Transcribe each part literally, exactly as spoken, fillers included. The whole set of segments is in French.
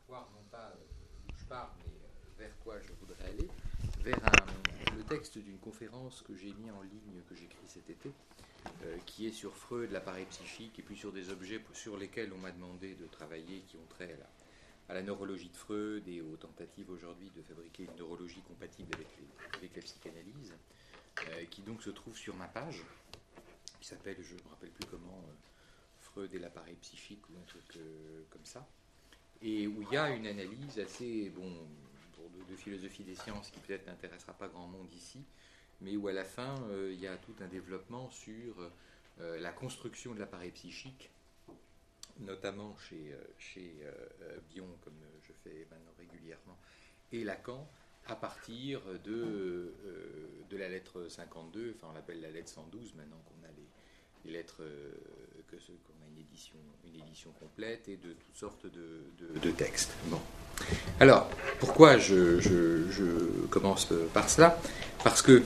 voir non pas d'où je pars, mais vers quoi je voudrais aller, vers un, le texte d'une conférence que j'ai mis en ligne, que j'écris cet été, euh, qui est sur Freud, l'appareil psychique, et puis sur des objets sur lesquels on m'a demandé de travailler, qui ont trait à la, à la neurologie de Freud et aux tentatives aujourd'hui de fabriquer une neurologie compatible avec, les, avec la psychanalyse, euh, qui donc se trouve sur ma page, qui s'appelle, je ne me rappelle plus comment, euh, Freud et l'appareil psychique, ou un truc euh, comme ça, et où il y a une analyse assez, bon, pour de, de philosophie des sciences, qui peut-être n'intéressera pas grand monde ici, mais où à la fin, euh, il y a tout un développement sur euh, la construction de l'appareil psychique, notamment chez, euh, chez euh, Bion, comme je fais maintenant régulièrement, et Lacan, à partir de, euh, de la lettre cinquante-deux, enfin on l'appelle la lettre cent douze, maintenant qu'on a les, les lettres, euh, que ce, qu'on a une édition, une édition complète, et de toutes sortes de, de, de textes. Bon. Alors, pourquoi je, je, je commence par cela ? Parce que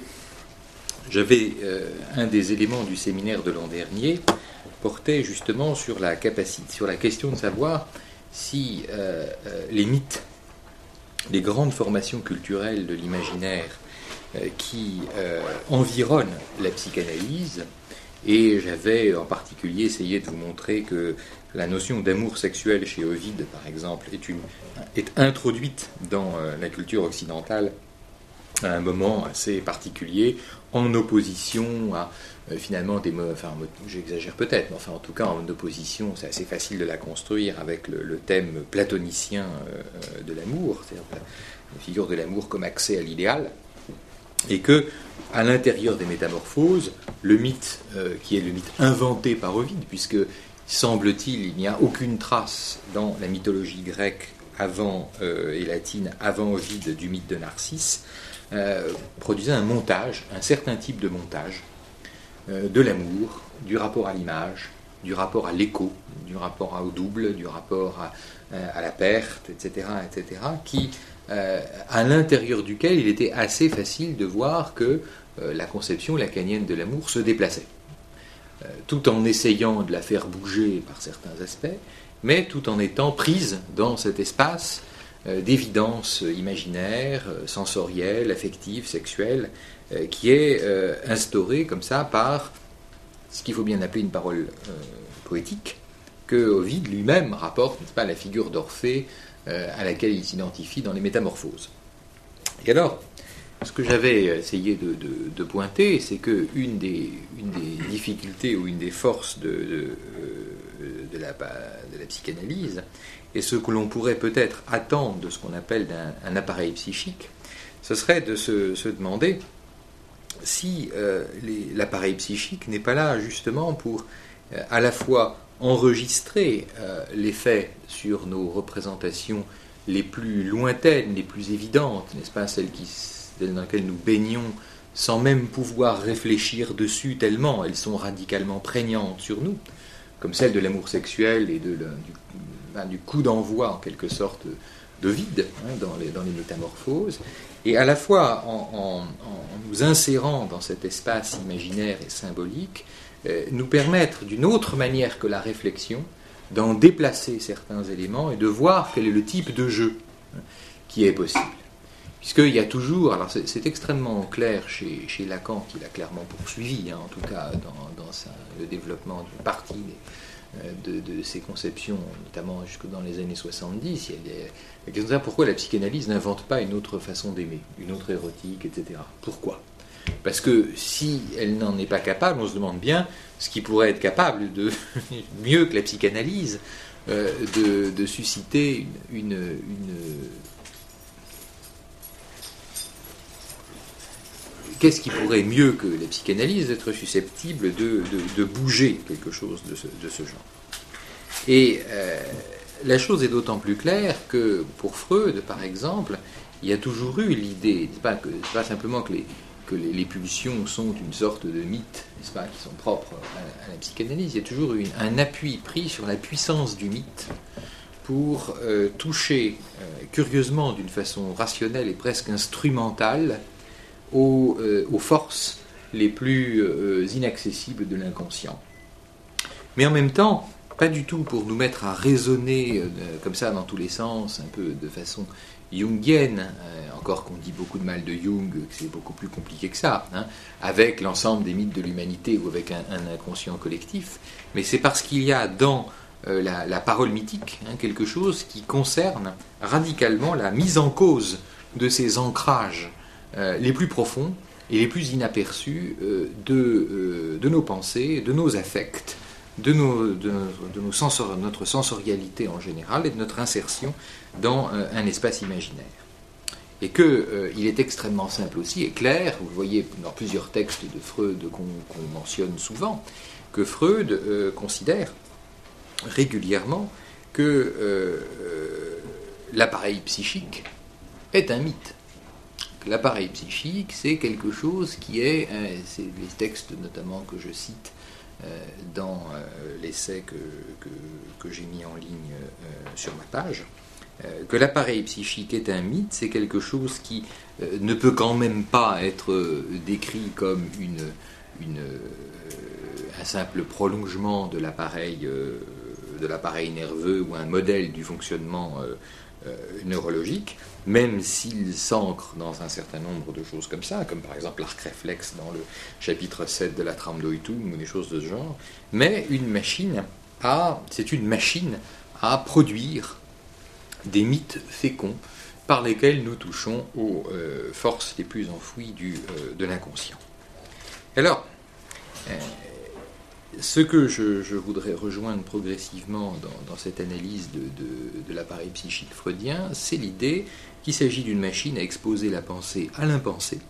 j'avais euh, un des éléments du séminaire de l'an dernier portait justement sur la capacité, sur la question de savoir si euh, euh, les mythes, les grandes formations culturelles de l'imaginaire euh, qui euh, environnent la psychanalyse, et j'avais en particulier essayé de vous montrer que la notion d'amour sexuel chez Ovide, par exemple, est, une, est introduite dans euh, la culture occidentale à un moment assez particulier, en opposition à euh, finalement des mots, enfin j'exagère peut-être, mais enfin en tout cas en opposition, c'est assez facile de la construire avec le, le thème platonicien euh, de l'amour, c'est-à-dire la, la figure de l'amour comme accès à l'idéal, et que à l'intérieur des métamorphoses, le mythe euh, qui est le mythe inventé par Ovide, puisque semble-t-il il n'y a aucune trace dans la mythologie grecque avant euh, et latine avant Ovide du mythe de Narcisse, Euh, produisait un montage, un certain type de montage euh, de l'amour, du rapport à l'image, du rapport à l'écho, du rapport au double, du rapport à, à la perte, et cetera, et cetera, qui, euh, à l'intérieur duquel il était assez facile de voir que euh, la conception lacanienne de l'amour se déplaçait, euh, tout en essayant de la faire bouger par certains aspects, mais tout en étant prise dans cet espace d'évidence imaginaire, sensorielle, affective, sexuelle, euh, qui est euh, instaurée comme ça par ce qu'il faut bien appeler une parole euh, poétique, que Ovide lui-même rapporte, n'est-ce pas, la figure d'Orphée euh, à laquelle il s'identifie dans les Métamorphoses. Et alors, ce que j'avais essayé de, de, de pointer, c'est qu'une des, une des difficultés ou une des forces de, de, de, la, de la psychanalyse, et ce que l'on pourrait peut-être attendre de ce qu'on appelle un, un appareil psychique, ce serait de se, se demander si euh, les, l'appareil psychique n'est pas là justement pour euh, à la fois enregistrer euh, les faits sur nos représentations les plus lointaines, les plus évidentes, n'est-ce pas, celles qui, dans lesquelles nous baignons sans même pouvoir réfléchir dessus tellement elles sont radicalement prégnantes sur nous, comme celle de l'amour sexuel et de, le, du, ben, du coup d'envoi en quelque sorte d'Ovide hein, dans, les, dans les métamorphoses, et à la fois en, en, en nous insérant dans cet espace imaginaire et symbolique, euh, nous permettre d'une autre manière que la réflexion d'en déplacer certains éléments et de voir quel est le type de jeu hein, qui est possible. Puisqu'il y a toujours, alors c'est, c'est extrêmement clair chez, chez Lacan, qui l'a clairement poursuivi, hein, en tout cas dans, dans sa, le développement d'une partie des, de, de ses conceptions, notamment jusque dans les années soixante-dix, il y a des, la question de pourquoi la psychanalyse n'invente pas une autre façon d'aimer, une autre érotique, et cetera. Pourquoi ? Parce que si elle n'en est pas capable, on se demande bien ce qui pourrait être capable de, mieux que la psychanalyse, euh, de, de susciter une... une, une Qu'est-ce qui pourrait, mieux que la psychanalyse, être susceptible de, de, de bouger quelque chose de ce, de ce genre ? Et euh, la chose est d'autant plus claire que, pour Freud, par exemple, il y a toujours eu l'idée, c'est pas, que, c'est pas simplement que, les, que les, les pulsions sont une sorte de mythe, n'est-ce pas, qui sont propres à, à la psychanalyse, il y a toujours eu un appui pris sur la puissance du mythe pour euh, toucher, euh, curieusement, d'une façon rationnelle et presque instrumentale, Aux, euh, aux forces les plus euh, inaccessibles de l'inconscient. Mais en même temps, pas du tout pour nous mettre à raisonner euh, comme ça dans tous les sens, un peu de façon jungienne, euh, encore qu'on dit beaucoup de mal de Jung, que c'est beaucoup plus compliqué que ça, hein, avec l'ensemble des mythes de l'humanité ou avec un, un inconscient collectif, mais c'est parce qu'il y a dans euh, la, la parole mythique hein, quelque chose qui concerne radicalement la mise en cause de ces ancrages euh, les plus profonds et les plus inaperçus euh, de, euh, de nos pensées, de nos affects, de, nos, de, de nos sensor, notre sensorialité en général et de notre insertion dans euh, un espace imaginaire. Et qu'il euh, est extrêmement simple aussi et clair, vous le voyez dans plusieurs textes de Freud qu'on qu'on mentionne souvent, que Freud euh, considère régulièrement que euh, l'appareil psychique est un mythe. L'appareil psychique, c'est quelque chose qui est, euh, c'est les textes notamment que je cite euh, dans euh, l'essai que, que, que j'ai mis en ligne euh, sur ma page, euh, que l'appareil psychique est un mythe, c'est quelque chose qui euh, ne peut quand même pas être euh, décrit comme une, une, euh, un simple prolongement de l'appareil, euh, de l'appareil nerveux ou un modèle du fonctionnement euh, euh, neurologique, même s'il s'ancre dans un certain nombre de choses comme ça, comme par exemple l'arc réflexe dans le chapitre sept de la trame d'Oitum ou des choses de ce genre, mais une machine à, c'est une machine à produire des mythes féconds par lesquels nous touchons aux euh, forces les plus enfouies du, euh, de l'inconscient. Alors, euh, ce que je, je voudrais rejoindre progressivement dans, dans cette analyse de, de, de l'appareil psychique freudien, c'est l'idée qu'il s'agit d'une machine à exposer la pensée à l'impensé,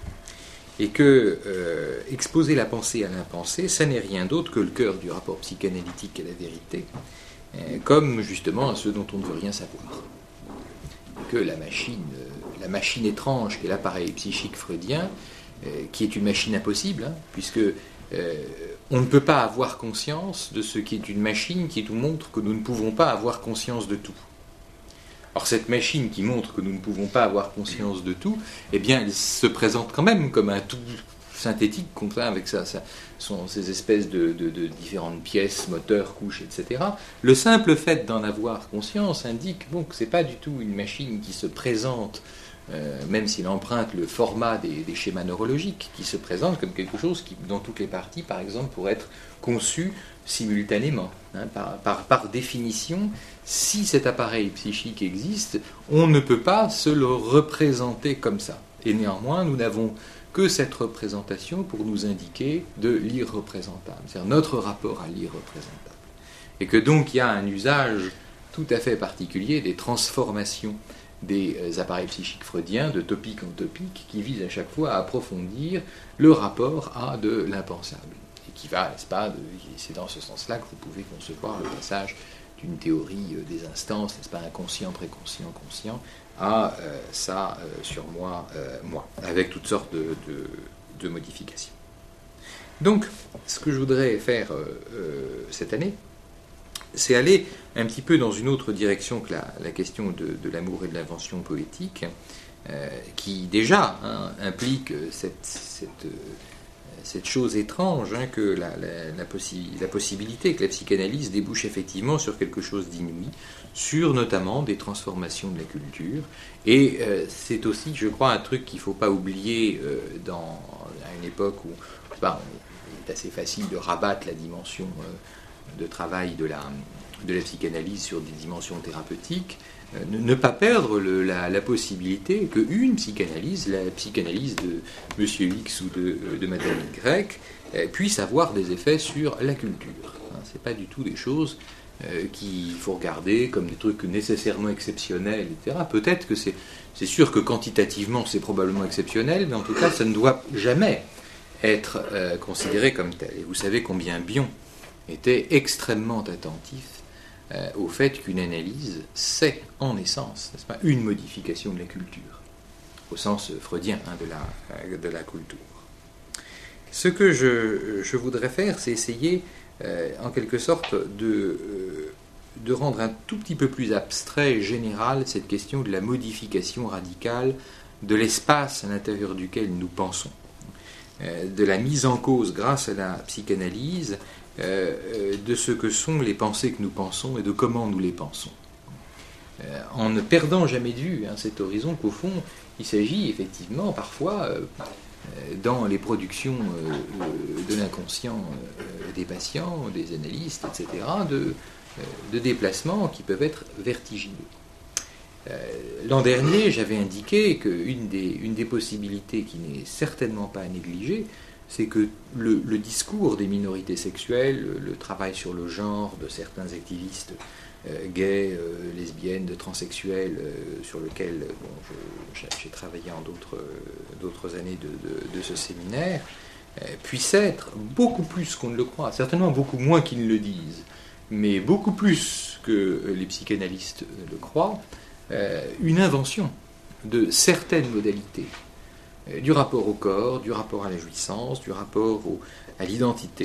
et que euh, exposer la pensée à l'impensé, ça n'est rien d'autre que le cœur du rapport psychanalytique à la vérité, euh, comme justement à ce dont on ne veut rien savoir. Que la machine, euh, la machine étrange qu'est l'appareil psychique freudien, euh, qui est une machine impossible, hein, puisque euh, on ne peut pas avoir conscience de ce qui est une machine qui nous montre que nous ne pouvons pas avoir conscience de tout. Or, cette machine qui montre que nous ne pouvons pas avoir conscience de tout, eh bien, elle se présente quand même comme un tout synthétique, comme ça, avec sa, sa, son, ces espèces de, de, de différentes pièces, moteurs, couches, et cetera. Le simple fait d'en avoir conscience indique bon, que ce n'est pas du tout une machine qui se présente, euh, même s'il emprunte le format des, des schémas neurologiques, qui se présente comme quelque chose qui, dans toutes les parties, par exemple, pourrait être conçu simultanément. Hein, par, par, par définition, si cet appareil psychique existe, on ne peut pas se le représenter comme ça. Et néanmoins, nous n'avons que cette représentation pour nous indiquer de l'irreprésentable, c'est-à-dire notre rapport à l'irreprésentable. Et que donc il y a un usage tout à fait particulier des transformations des appareils psychiques freudiens de topique en topique qui visent à chaque fois à approfondir le rapport à de l'impensable. Et qui va, n'est-ce pas, de, c'est dans ce sens-là que vous pouvez concevoir le passage d'une théorie des instances, n'est-ce pas, inconscient, préconscient, conscient, à euh, ça euh, sur moi, euh, moi, avec toutes sortes de, de, de modifications. Donc, ce que je voudrais faire euh, euh, cette année, c'est aller un petit peu dans une autre direction que la, la question de, de l'amour et de l'invention poétique, euh, qui déjà hein, implique cette, cette, cette chose étrange hein, que la, la, la, possi- la possibilité que la psychanalyse débouche effectivement sur quelque chose d'inouï, sur notamment des transformations de la culture. Et euh, c'est aussi, je crois, un truc qu'il ne faut pas oublier euh, dans, à une époque où bah, il est assez facile de rabattre la dimension euh, de travail de la, de la psychanalyse sur des dimensions thérapeutiques, euh, ne, ne pas perdre le, la, la possibilité qu'une psychanalyse, la psychanalyse de Monsieur X ou de, de Madame Y, euh, puisse avoir des effets sur la culture. Hein, ce n'est pas du tout des choses euh, qu'il faut regarder comme des trucs nécessairement exceptionnels, et cetera. Peut-être que c'est, c'est sûr que quantitativement c'est probablement exceptionnel, mais en tout cas ça ne doit jamais être euh, considéré comme tel. Et vous savez combien Bion était extrêmement attentif euh, au fait qu'une analyse, c'est en essence, n'est-ce pas, une modification de la culture, au sens freudien hein, de, la, de la culture. Ce que je, je voudrais faire, c'est essayer, euh, en quelque sorte, de, euh, de rendre un tout petit peu plus abstrait et général cette question de la modification radicale de l'espace à l'intérieur duquel nous pensons. euh, de la mise en cause, grâce à la psychanalyse, euh, de ce que sont les pensées que nous pensons et de comment nous les pensons. Euh, en ne perdant jamais de vue hein, cet horizon qu'au fond, il s'agit effectivement parfois, euh, dans les productions euh, de l'inconscient euh, des patients, des analystes, et cetera, de, euh, de déplacements qui peuvent être vertigineux. Euh, l'an dernier, j'avais indiqué qu'une des, une des possibilités qui n'est certainement pas à négliger, c'est que le, le discours des minorités sexuelles, le, le travail sur le genre de certains activistes euh, gays, euh, lesbiennes, de transsexuels, euh, sur lequel bon, je, j'ai travaillé en d'autres, euh, d'autres années de, de, de ce séminaire, euh, puisse être beaucoup plus qu'on ne le croit, certainement beaucoup moins qu'ils ne le disent, mais beaucoup plus que les psychanalystes le croient, euh, une invention de certaines modalités euh, du rapport au corps, du rapport à la jouissance, du rapport au, à l'identité,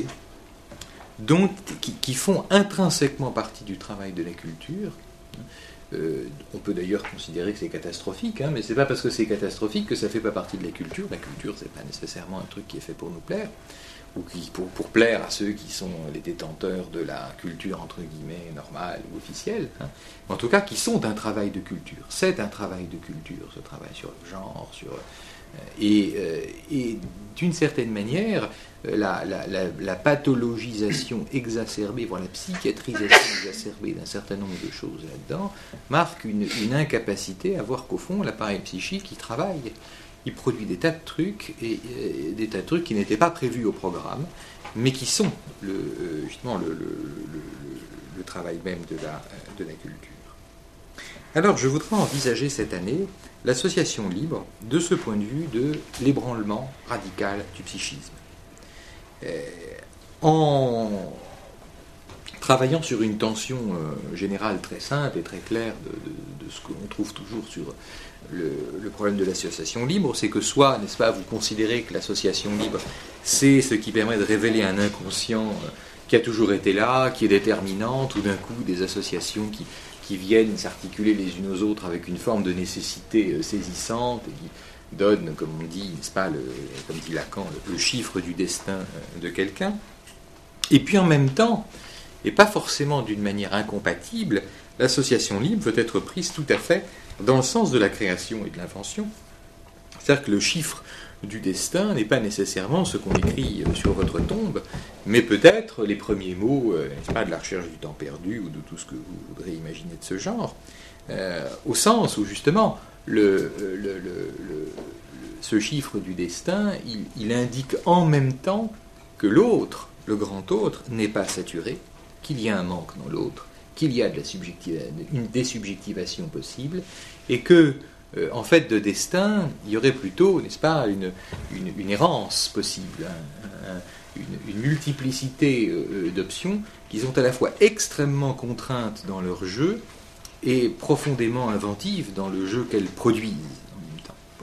dont, qui, qui font intrinsèquement partie du travail de la culture. Euh, on peut d'ailleurs considérer que c'est catastrophique, hein, mais c'est pas parce que c'est catastrophique que ça fait pas partie de la culture. La culture, c'est pas nécessairement un truc qui est fait pour nous plaire, ou qui, pour, pour plaire à ceux qui sont les détenteurs de la culture entre guillemets normale ou officielle, hein. En tout cas qui sont un travail de culture. C'est un travail de culture, ce travail sur le genre, sur euh, et, euh, et d'une certaine manière, la, la, la, la pathologisation exacerbée, voire la psychiatrisation exacerbée d'un certain nombre de choses là-dedans, marque une, une incapacité à voir qu'au fond, l'appareil psychique, il travaille. Il produit des tas de trucs, et, et des tas de trucs qui n'étaient pas prévus au programme, mais qui sont le, justement le, le, le, le travail même de la, de la culture. Alors, je voudrais envisager cette année l'association libre de ce point de vue de l'ébranlement radical du psychisme. Euh, en travaillant sur une tension euh, générale très simple et très claire de, de, de ce que l'on trouve toujours sur le, le problème de l'association libre, c'est que soit, n'est-ce pas, vous considérez que l'association libre, c'est ce qui permet de révéler un inconscient euh, qui a toujours été là, qui est déterminant, tout d'un coup des associations qui, qui viennent s'articuler les unes aux autres avec une forme de nécessité euh, saisissante, et qui donne, comme on dit, n'est-ce pas, le, comme dit Lacan, le, le chiffre du destin euh, de quelqu'un. Et puis en même temps, et pas forcément d'une manière incompatible, l'association libre peut être prise tout à fait dans le sens de la création et de l'invention. C'est-à-dire que le chiffre du destin n'est pas nécessairement ce qu'on écrit sur votre tombe, mais peut-être les premiers mots, euh, n'est-ce pas, de la recherche du temps perdu ou de tout ce que vous voudrez imaginer de ce genre, euh, au sens où justement le, le, le, le, le, ce chiffre du destin, il, il indique en même temps que l'autre, le grand autre, n'est pas saturé, qu'il y a un manque dans l'autre, qu'il y a de la subjectiva- une désubjectivation possible, et que, euh, en fait, de destin, il y aurait plutôt, n'est-ce pas, une, une, une errance possible, hein, un, une, une multiplicité euh, d'options qui sont à la fois extrêmement contraintes dans leur jeu et profondément inventives dans le jeu qu'elles produisent en même temps. Bon.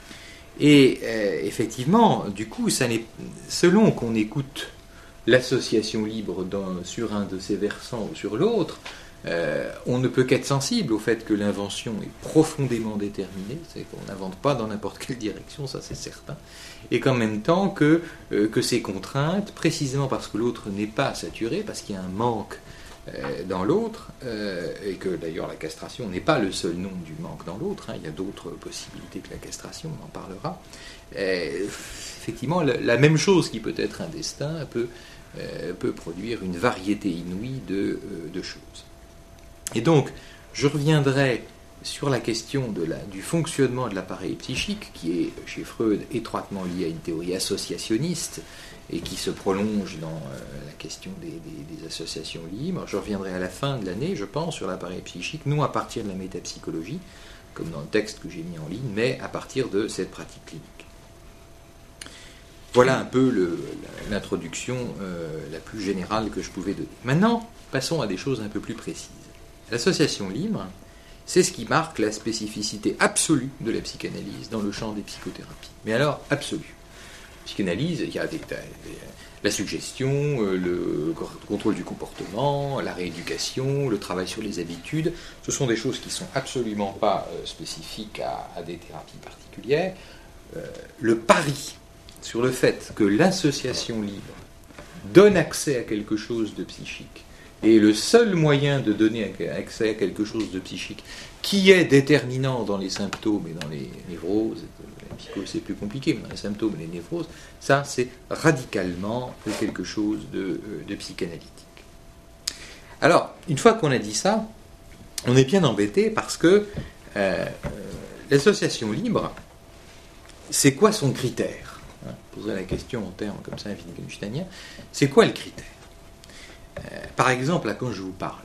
Et euh, effectivement, du coup, ça n'est, selon qu'on écoute l'association libre dans, sur un de ses versants ou sur l'autre, euh, on ne peut qu'être sensible au fait que l'invention est profondément déterminée, c'est qu'on n'invente pas dans n'importe quelle direction, ça c'est certain, et qu'en même temps que, euh, que ces contraintes, précisément parce que l'autre n'est pas saturé, parce qu'il y a un manque euh, dans l'autre, euh, et que d'ailleurs la castration n'est pas le seul nom du manque dans l'autre, hein, il y a d'autres possibilités que la castration, on en parlera, euh, effectivement la, la même chose qui peut être un destin peut Euh, peut produire une variété inouïe de, euh, de choses. Et donc, je reviendrai sur la question de la, du fonctionnement de l'appareil psychique, qui est chez Freud étroitement lié à une théorie associationniste et qui se prolonge dans euh, la question des, des, des associations libres. Je reviendrai à la fin de l'année, je pense, sur l'appareil psychique, non à partir de la métapsychologie, comme dans le texte que j'ai mis en ligne, mais à partir de cette pratique clinique. Voilà un peu le, l'introduction euh, la plus générale que je pouvais donner. Maintenant, passons à des choses un peu plus précises. L'association libre, c'est ce qui marque la spécificité absolue de la psychanalyse dans le champ des psychothérapies. Mais alors, absolue. Psychanalyse, il y a des, des, la suggestion, euh, le contrôle du comportement, la rééducation, le travail sur les habitudes. Ce sont des choses qui ne sont absolument pas euh, spécifiques à, à des thérapies particulières. Euh, le pari sur le fait que l'association libre donne accès à quelque chose de psychique, et le seul moyen de donner accès à quelque chose de psychique qui est déterminant dans les symptômes et dans les névroses, la psychose c'est plus compliqué, mais dans les symptômes et les névroses, ça c'est radicalement quelque chose de, de psychanalytique. Alors, une fois qu'on a dit ça, on est bien embêté parce que euh, l'association libre, c'est quoi son critère, hein, poser la question en termes comme ça, wittgensteiniens, c'est quoi le critère? euh, Par exemple, là, quand je vous parle,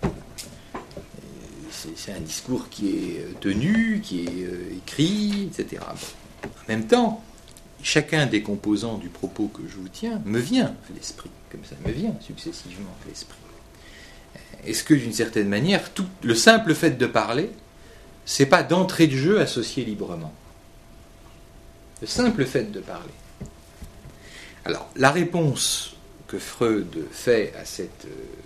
c'est, c'est un discours qui est tenu, qui est euh, écrit, et cetera. Bon. En même temps, chacun des composants du propos que je vous tiens me vient à l'esprit, comme ça me vient successivement à l'esprit. Est-ce que, d'une certaine manière, tout le simple fait de parler, c'est pas d'entrée de jeu associé librement? Le simple fait de parler. Alors, la réponse que Freud fait à cette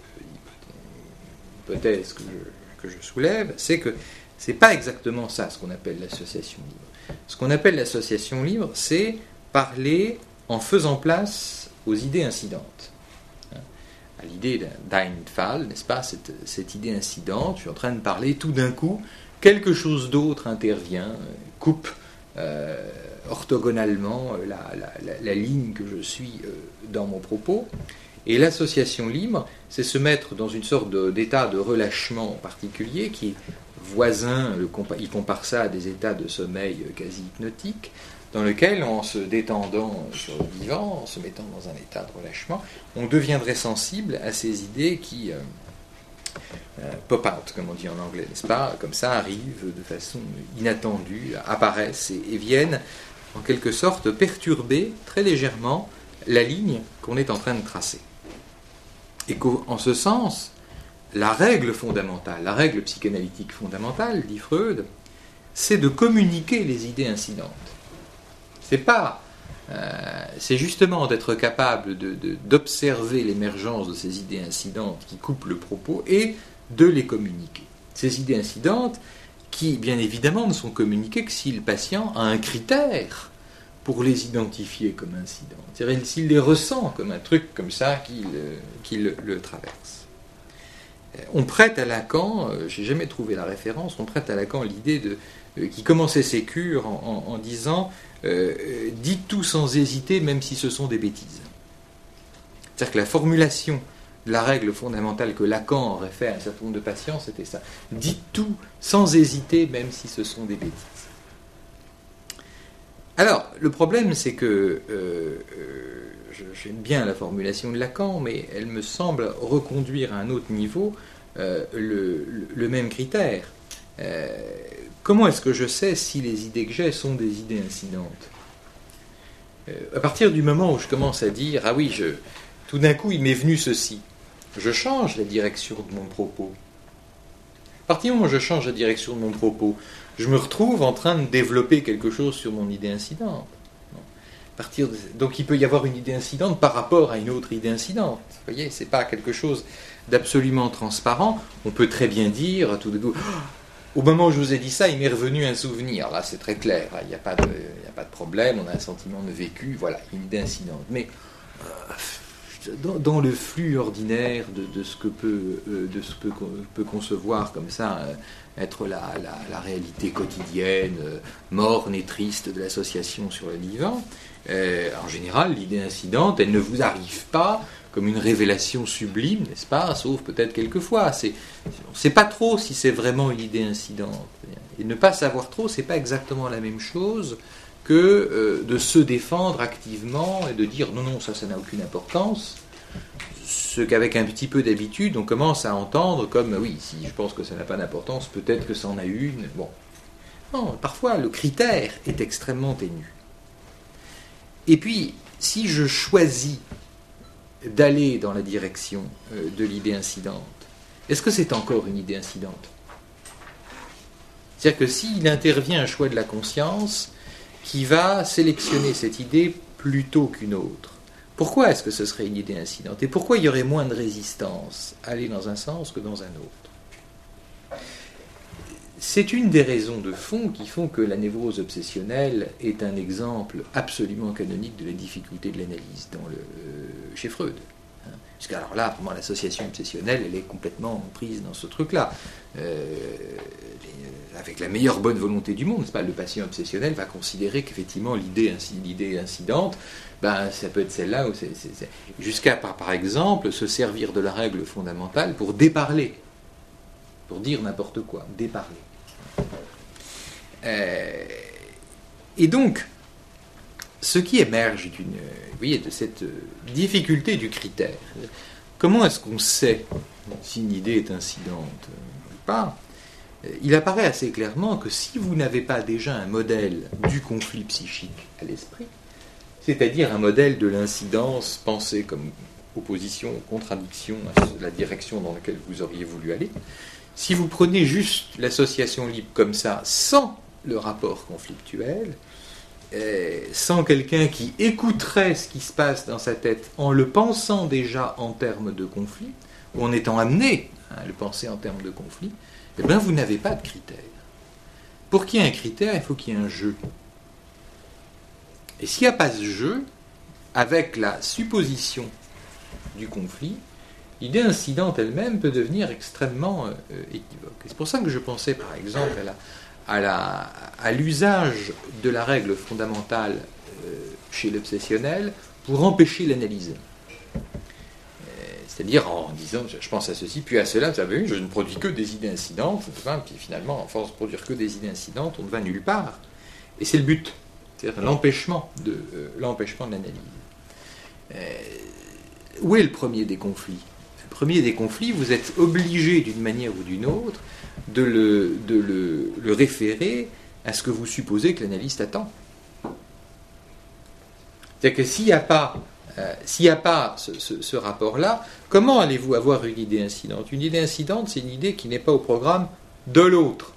euh, hypothèse que je, que je soulève, c'est que c'est pas exactement ça ce qu'on appelle l'association libre. Ce qu'on appelle l'association libre, c'est parler en faisant place aux idées incidentes. À l'idée d'Einfall, n'est-ce pas, cette, cette idée incidente, je suis en train de parler, tout d'un coup, quelque chose d'autre intervient, coupe euh, orthogonalement la, la, la, la ligne que je suis euh, dans mon propos. Et l'association libre, c'est se mettre dans une sorte de, d'état de relâchement particulier qui est voisin, le, il compare ça à des états de sommeil quasi hypnotiques, dans lequel, en se détendant sur le vivant, en se mettant dans un état de relâchement, on deviendrait sensible à ces idées qui euh, euh, pop out, comme on dit en anglais, n'est-ce pas? Comme ça, arrivent de façon inattendue, apparaissent et, et viennent, en quelque sorte, perturber très légèrement la ligne qu'on est en train de tracer. Et qu'en ce sens, la règle fondamentale, la règle psychanalytique fondamentale, dit Freud, c'est de communiquer les idées incidentes. C'est pas, euh, c'est justement d'être capable de, de, d'observer l'émergence de ces idées incidentes qui coupent le propos et de les communiquer. Ces idées incidentes qui, bien évidemment, ne sont communiquées que si le patient a un critère pour les identifier comme incidents. C'est-à-dire s'il les ressent comme un truc comme ça qui le, qui le, le traverse. On prête à Lacan, euh, j'ai jamais trouvé la référence, on prête à Lacan l'idée de, euh, qui commençait ses cures en, en, en disant euh, euh, « dites tout sans hésiter, même si ce sont des bêtises ». C'est-à-dire que la formulation de la règle fondamentale que Lacan aurait fait à un certain nombre de patients, c'était ça. Dites tout sans hésiter, même si ce sont des bêtises. Alors, le problème, c'est que euh, euh, j'aime bien la formulation de Lacan, mais elle me semble reconduire à un autre niveau euh, le, le, le même critère. Euh, comment est-ce que je sais si les idées que j'ai sont des idées incidentes? euh, À partir du moment où je commence à dire « Ah oui, je, tout d'un coup, il m'est venu ceci », je change la direction de mon propos. À partir du moment où je change la direction de mon propos, je me retrouve en train de développer quelque chose sur mon idée incidente. À partir de... Donc il peut y avoir une idée incidente par rapport à une autre idée incidente. Vous voyez, ce n'est pas quelque chose d'absolument transparent. On peut très bien dire, tout de coup, oh, au moment où je vous ai dit ça, il m'est revenu un souvenir. Là, c'est très clair. Il n'y a pas de, il n'y a pas de problème. On a un sentiment de vécu. Voilà, une idée incidente. Mais euh, dans, dans le flux ordinaire de, de ce que peut, euh, de ce que peut concevoir comme ça euh, être la, la, la réalité quotidienne, euh, morne et triste de l'association sur le vivant, euh, en général, l'idée incidente, elle ne vous arrive pas comme une révélation sublime, n'est-ce pas? Sauf peut-être quelquefois. C'est, on ne sait pas trop si c'est vraiment une idée incidente. Et ne pas savoir trop, c'est pas exactement la même chose que euh, de se défendre activement et de dire non, non, ça, ça n'a aucune importance. Ce qu'avec un petit peu d'habitude, on commence à entendre comme oui, si je pense que ça n'a pas d'importance, peut-être que ça en a une. Bon. Non, parfois le critère est extrêmement ténu. Et puis, si je choisis d'aller dans la direction euh, de l'idée incidente, est-ce que c'est encore une idée incidente? C'est-à-dire que s'il intervient un choix de la conscience qui va sélectionner cette idée plutôt qu'une autre, pourquoi est-ce que ce serait une idée incidente? Et pourquoi il y aurait moins de résistance à aller dans un sens que dans un autre? c'est une des raisons de fond qui font que la névrose obsessionnelle est un exemple absolument canonique de la difficulté de l'analyse dans le, euh, chez Freud. Hein. Parce que alors là, pour moi, l'association obsessionnelle, elle est complètement prise dans ce truc-là. Euh, les, avec la meilleure bonne volonté du monde, c'est pas, le patient obsessionnel va considérer qu'effectivement l'idée, l'idée incidente, ben, ça peut être celle-là, où c'est, c'est, c'est, jusqu'à par, par exemple se servir de la règle fondamentale pour déparler. Pour dire n'importe quoi, déparler. Euh, et donc, ce qui émerge d'une, vous voyez, de cette difficulté du critère, comment est-ce qu'on sait si une idée est incidente ou pas? Il apparaît assez clairement que si vous n'avez pas déjà un modèle du conflit psychique à l'esprit, c'est-à-dire un modèle de l'incidence pensée comme opposition, contradiction à la direction dans laquelle vous auriez voulu aller, si vous prenez juste l'association libre comme ça, sans le rapport conflictuel, euh, sans quelqu'un qui écouterait ce qui se passe dans sa tête en le pensant déjà en termes de conflit, ou en étant amené à le penser en termes de conflit, eh bien vous n'avez pas de critère. Pour qu'il y ait un critère, il faut qu'il y ait un jeu. Et s'il n'y a pas ce jeu, avec la supposition du conflit, l'idée incidente elle-même peut devenir extrêmement euh, équivoque. Et c'est pour ça que je pensais par exemple à, la, à, la, à l'usage de la règle fondamentale euh, chez l'obsessionnel pour empêcher l'analyse. Euh, c'est-à-dire en disant, je pense à ceci, puis à cela, vous savez, je ne produis que des idées incidentes, enfin, puis finalement, en force de produire que des idées incidentes, on ne va nulle part. Et c'est le but, c'est-à-dire l'empêchement de, euh, l'empêchement de l'analyse. Euh, où est le premier des conflits ? Premier des conflits, vous êtes obligé d'une manière ou d'une autre de le, de le, le référer à ce que vous supposez que l'analyste attend. C'est-à-dire que s'il n'y a pas, euh, s'il n'y a pas ce, ce, ce rapport-là, comment allez-vous avoir une idée incidente ? Une idée incidente, c'est une idée qui n'est pas au programme de l'autre.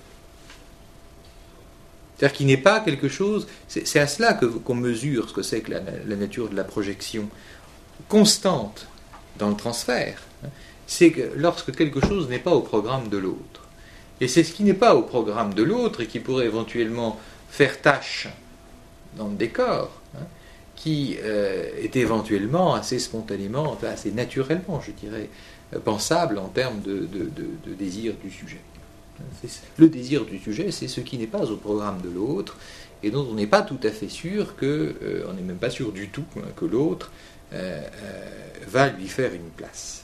C'est-à-dire qui n'est pas quelque chose... C'est, c'est à cela que, qu'on mesure ce que c'est que la, la nature de la projection constante dans le transfert, c'est que lorsque quelque chose n'est pas au programme de l'autre. Et c'est ce qui n'est pas au programme de l'autre et qui pourrait éventuellement faire tâche dans le décor, hein, qui euh, est éventuellement assez spontanément, enfin assez naturellement, je dirais, pensable en termes de, de, de, de désir du sujet. C'est, le désir du sujet, c'est ce qui n'est pas au programme de l'autre et dont on n'est pas tout à fait sûr que, euh, on n'est même pas sûr du tout hein, que l'autre Euh, euh, va lui faire une place.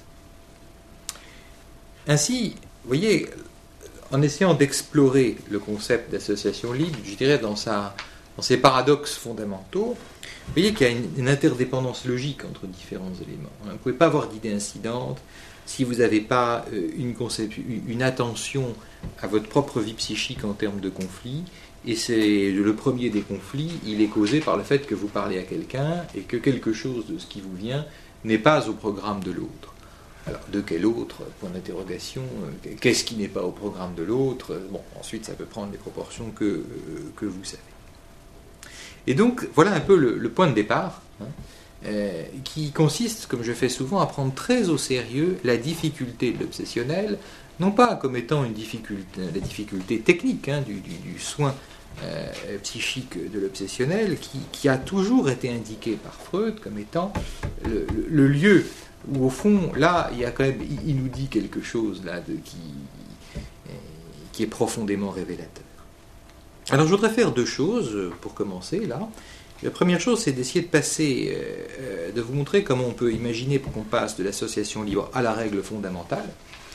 Ainsi, vous voyez, en essayant d'explorer le concept d'association libre, je dirais dans, sa, dans ses paradoxes fondamentaux, vous voyez qu'il y a une, une interdépendance logique entre différents éléments. Vous ne pouvez pas avoir d'idée incidente si vous n'avez pas euh, une, concept, une attention à votre propre vie psychique en termes de conflit. Et c'est le premier des conflits, il est causé par le fait que vous parlez à quelqu'un et que quelque chose de ce qui vous vient n'est pas au programme de l'autre. Alors, de quel autre ? Point d'interrogation. Qu'est-ce qui n'est pas au programme de l'autre ? Bon, ensuite, ça peut prendre les proportions que, euh, que vous savez. Et donc, voilà un peu le, le point de départ, hein, euh, qui consiste, comme je fais souvent, à prendre très au sérieux la difficulté de l'obsessionnel, non pas comme étant une difficulté, la difficulté technique hein, du, du, du soin euh, psychique de l'obsessionnel, qui, qui a toujours été indiqué par Freud comme étant le, le, le lieu où, au fond, là, il y a quand même, il, il nous dit quelque chose là de, qui, qui est profondément révélateur. Alors, je voudrais faire deux choses pour commencer là. La première chose, c'est d'essayer de passer, euh, de vous montrer comment on peut imaginer pour qu'on passe de l'association libre à la règle fondamentale.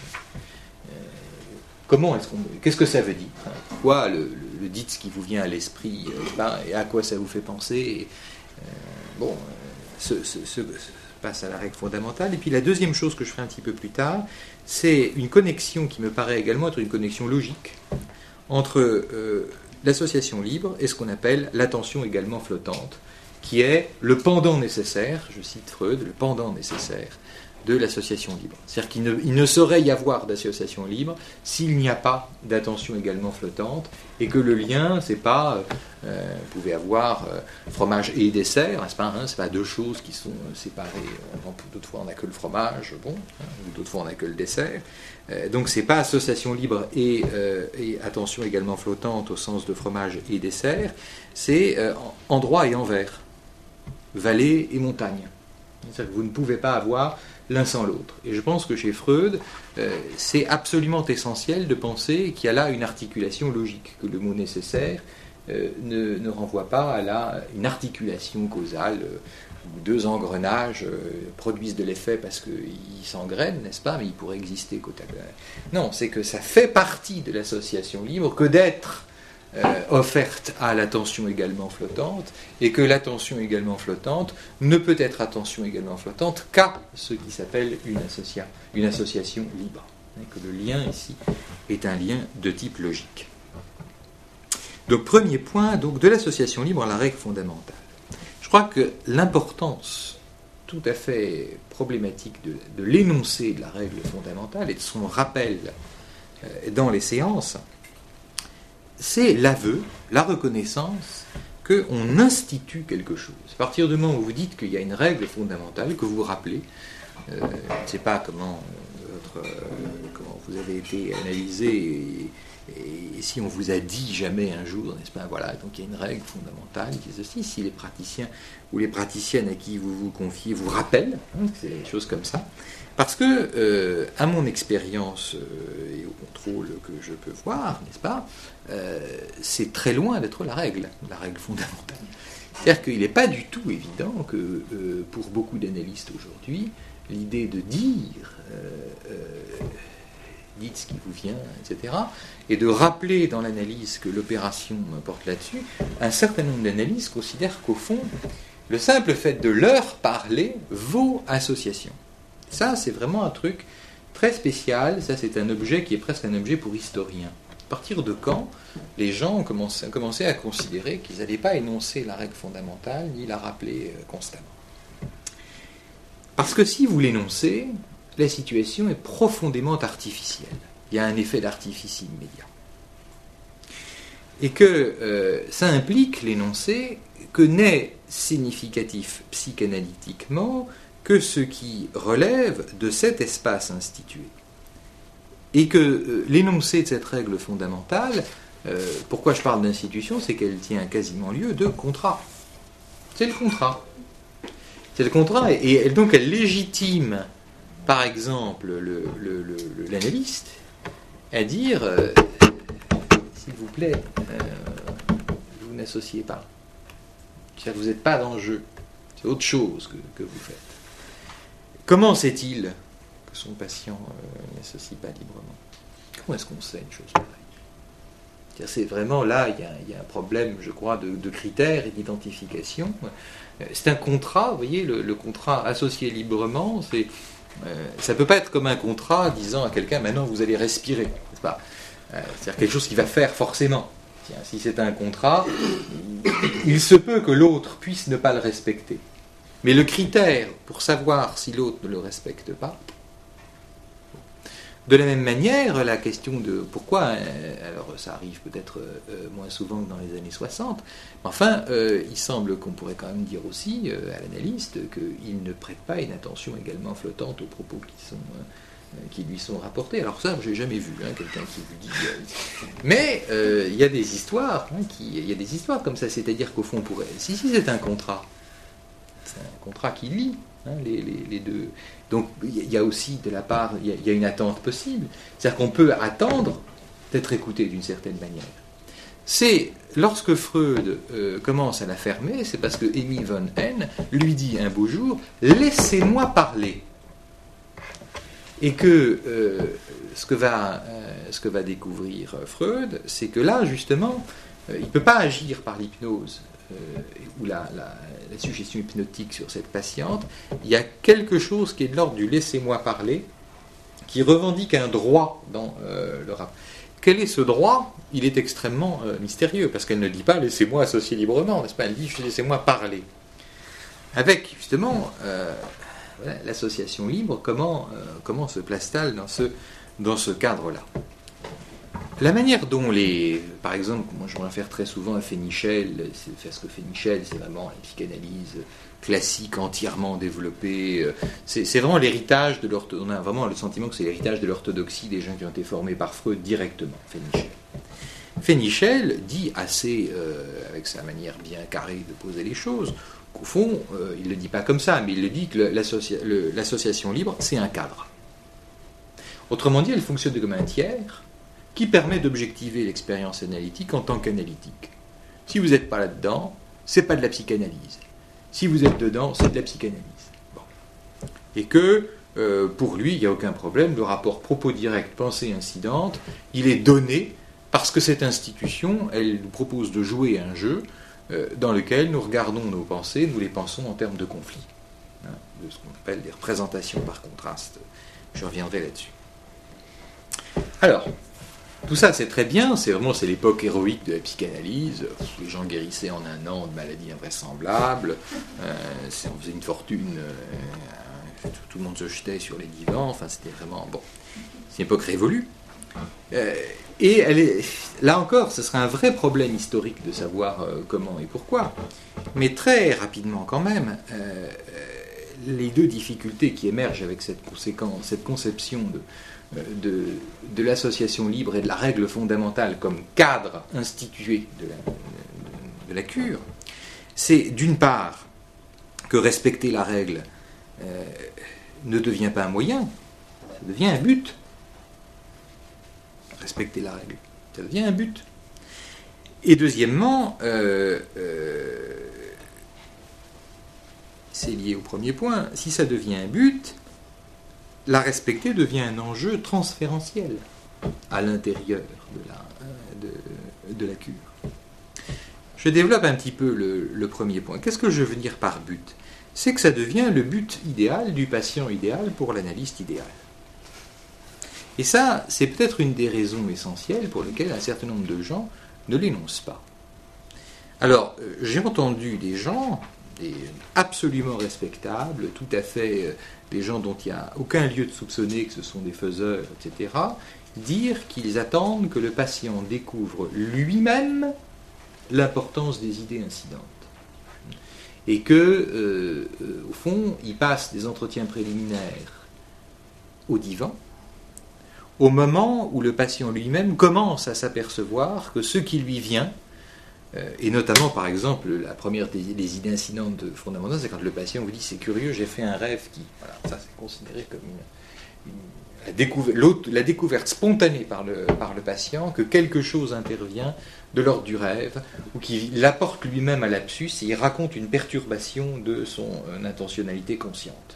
Comment est-ce qu'on, qu'est-ce que ça veut dire ? Pourquoi le, le, le dites ce qui vous vient à l'esprit euh, ben, et à quoi ça vous fait penser et, euh, bon, ce, ce, ce, ce passe à la règle fondamentale. Et puis la deuxième chose que je ferai un petit peu plus tard, c'est une connexion qui me paraît également être une connexion logique entre euh, l'association libre et ce qu'on appelle l'attention également flottante, qui est le pendant nécessaire, je cite Freud, le pendant nécessaire de l'association libre. C'est-à-dire qu'il ne, il ne saurait y avoir d'association libre s'il n'y a pas d'attention également flottante, et que le lien, c'est pas, euh, vous pouvez avoir euh, fromage et dessert, n'est-ce pas, hein, c'est pas deux choses qui sont séparées. D'autres fois on n'a que le fromage, bon, hein, ou d'autres fois on n'a que le dessert. Euh, donc c'est pas association libre et, euh, et attention également flottante au sens de fromage et dessert, c'est euh, endroit et envers, vallée et montagne. C'est-à-dire que vous ne pouvez pas avoir l'un sans l'autre. Et je pense que chez Freud, euh, c'est absolument essentiel de penser qu'il y a là une articulation logique, que le mot nécessaire euh, ne, ne renvoie pas à la, une articulation causale, euh, où deux engrenages euh, produisent de l'effet parce qu'ils s'engrènent, n'est-ce pas, mais ils pourraient exister côte à côte. Non, c'est que ça fait partie de l'association libre que d'être Euh, offerte à l'attention également flottante, et que l'attention également flottante ne peut être attention également flottante qu'à ce qui s'appelle une, associa- une association libre. Et que le lien ici est un lien de type logique. Donc premier point donc, de l'association libre, la règle fondamentale. Je crois que l'importance tout à fait problématique de, de l'énoncé de la règle fondamentale et de son rappel euh, dans les séances, c'est l'aveu, la reconnaissance qu'on institue quelque chose. À partir du moment où vous dites qu'il y a une règle fondamentale, que vous rappelez, euh, je ne sais pas comment, euh, votre, euh, comment vous avez été analysé, et, et, et si on vous a dit jamais un jour, n'est-ce pas, voilà, donc il y a une règle fondamentale qui est ceci, si les praticiens ou les praticiennes à qui vous vous confiez vous rappellent, hein, c'est des choses comme ça, parce que, euh, à mon expérience euh, et au contrôle que je peux voir, n'est-ce pas, euh, c'est très loin d'être la règle, la règle fondamentale. C'est-à-dire qu'il n'est pas du tout évident que, euh, pour beaucoup d'analystes aujourd'hui, l'idée de dire, euh, euh, dites ce qui vous vient, et cetera, et de rappeler dans l'analyse que l'opération porte là-dessus, un certain nombre d'analystes considèrent qu'au fond, le simple fait de leur parler vaut association. Ça, c'est vraiment un truc très spécial. Ça, c'est un objet qui est presque un objet pour historien. À partir de quand les gens ont commencé, ont commencé à considérer qu'ils n'allaient pas énoncer la règle fondamentale ni la rappeler euh, constamment. Parce que si vous l'énoncez, la situation est profondément artificielle. Il y a un effet d'artifice immédiat. Et que euh, ça implique l'énoncé que n'est significatif psychanalytiquement que ce qui relève de cet espace institué. Et que euh, l'énoncé de cette règle fondamentale, euh, pourquoi je parle d'institution, c'est qu'elle tient quasiment lieu de contrat. C'est le contrat. C'est le contrat, et, et donc elle légitime, par exemple, le, le, le, le, l'analyste à dire, euh, s'il vous plaît, euh, vous n'associez pas. C'est-à-dire que vous n'êtes pas dans le jeu. C'est autre chose que, que vous faites. Comment sait-il que son patient euh, n'associe pas librement? Comment est-ce qu'on sait une chose pareille? C'est-à-dire, c'est vraiment là, il y, a, il y a un problème, je crois, de, de critères et d'identification. C'est un contrat, vous voyez, le, le contrat associé librement, c'est, euh, ça ne peut pas être comme un contrat disant à quelqu'un, maintenant vous allez respirer. C'est pas, euh, c'est-à-dire quelque chose qu'il va faire forcément. Tiens, si c'est un contrat, il se peut que l'autre puisse ne pas le respecter. Mais le critère pour savoir si l'autre ne le respecte pas, de la même manière, la question de pourquoi, alors ça arrive peut-être euh, moins souvent que dans les années soixante, mais enfin, euh, il semble qu'on pourrait quand même dire aussi euh, à l'analyste qu'il ne prête pas une attention également flottante aux propos qui, sont, euh, qui lui sont rapportés. Alors ça, je n'ai jamais vu hein, quelqu'un qui vous dit... Euh, mais euh, il y a des histoires, hein, qui, il y a des histoires comme ça, c'est-à-dire qu'au fond, on pourrait... Si, si c'est un contrat, c'est un contrat qui lie hein, les, les, les deux... Donc il y a aussi de la part, il y, y a une attente possible. C'est-à-dire qu'on peut attendre d'être écouté d'une certaine manière. C'est lorsque Freud euh, commence à la fermer, c'est parce que Emil von Haen lui dit un beau jour « Laissez-moi parler ». Et que, euh, ce que va, euh, ce que va découvrir Freud, c'est que là, justement, euh, il ne peut pas agir par l'hypnose euh, ou la, la, la suggestion hypnotique sur cette patiente. Il y a quelque chose qui est de l'ordre du « laissez-moi parler », qui revendique un droit dans euh, le rap. Quel est ce droit? Il est extrêmement euh, mystérieux, parce qu'elle ne dit pas « laissez-moi associer librement », n'est-ce pas? Elle dit « laissez-moi parler ». Avec, justement, euh, voilà, l'association libre, comment, euh, comment se place-t-elle dans ce, dans ce cadre-là? La manière dont les... Par exemple, moi je me réfère très souvent à Fénichel, c'est, ce que Fénichel, c'est vraiment la psychanalyse classique, entièrement développée. C'est, c'est vraiment l'héritage de l'orthodoxie. On a vraiment le sentiment que c'est l'héritage de l'orthodoxie des gens qui ont été formés par Freud directement, Fénichel. Fénichel dit assez, euh, avec sa manière bien carrée de poser les choses, qu'au fond, euh, il ne le dit pas comme ça, mais il le dit que l'associa- le, l'association libre, c'est un cadre. Autrement dit, elle fonctionne comme un tiers qui permet d'objectiver l'expérience analytique en tant qu'analytique. Si vous n'êtes pas là-dedans, c'est pas de la psychanalyse. Si vous êtes dedans, c'est de la psychanalyse. Bon. Et que, euh, pour lui, il n'y a aucun problème, le rapport propos direct, pensée incidente, il est donné parce que cette institution, elle nous propose de jouer un jeu euh, dans lequel nous regardons nos pensées, nous les pensons en termes de conflit, hein, de ce qu'on appelle des représentations par contraste. Je reviendrai là-dessus. Alors, tout ça, c'est très bien, c'est vraiment c'est l'époque héroïque de la psychanalyse. Les gens guérissaient en un an de maladies invraisemblables, euh, on faisait une fortune, euh, tout, tout le monde se jetait sur les divans, enfin c'était vraiment... Bon, c'est une époque révolue. Euh, et elle est, là encore, ce serait un vrai problème historique de savoir euh, comment et pourquoi. Mais très rapidement quand même, euh, les deux difficultés qui émergent avec cette, conséquence, cette conception de... De, de l'association libre et de la règle fondamentale comme cadre institué de la, de, de la cure, c'est d'une part que respecter la règle euh, ne devient pas un moyen, ça devient un but. Respecter la règle, ça devient un but. Et deuxièmement, euh, euh, c'est lié au premier point, si ça devient un but, la respecter devient un enjeu transférentiel à l'intérieur de la, de, de la cure. Je développe un petit peu le, le premier point. Qu'est-ce que je veux dire par but? C'est que ça devient le but idéal du patient idéal pour l'analyste idéal. Et ça, c'est peut-être une des raisons essentielles pour lesquelles un certain nombre de gens ne l'énoncent pas. Alors, j'ai entendu des gens, des absolument respectables, tout à fait... Euh, des gens dont il n'y a aucun lieu de soupçonner que ce sont des faiseurs, et cetera, dire qu'ils attendent que le patient découvre lui-même l'importance des idées incidentes. Et que, euh, euh, au fond, il passe des entretiens préliminaires au divan, au moment où le patient lui-même commence à s'apercevoir que ce qui lui vient, Euh, et notamment, par exemple, la première des, des idées incidentes fondamentales, c'est quand le patient vous dit « c'est curieux, j'ai fait un rêve qui... » Voilà, ça c'est considéré comme une, une, la, découverte, la découverte spontanée par le, par le patient que quelque chose intervient de l'ordre du rêve, ou qu'il apporte lui-même à l'absus et il raconte une perturbation de son euh, intentionnalité consciente.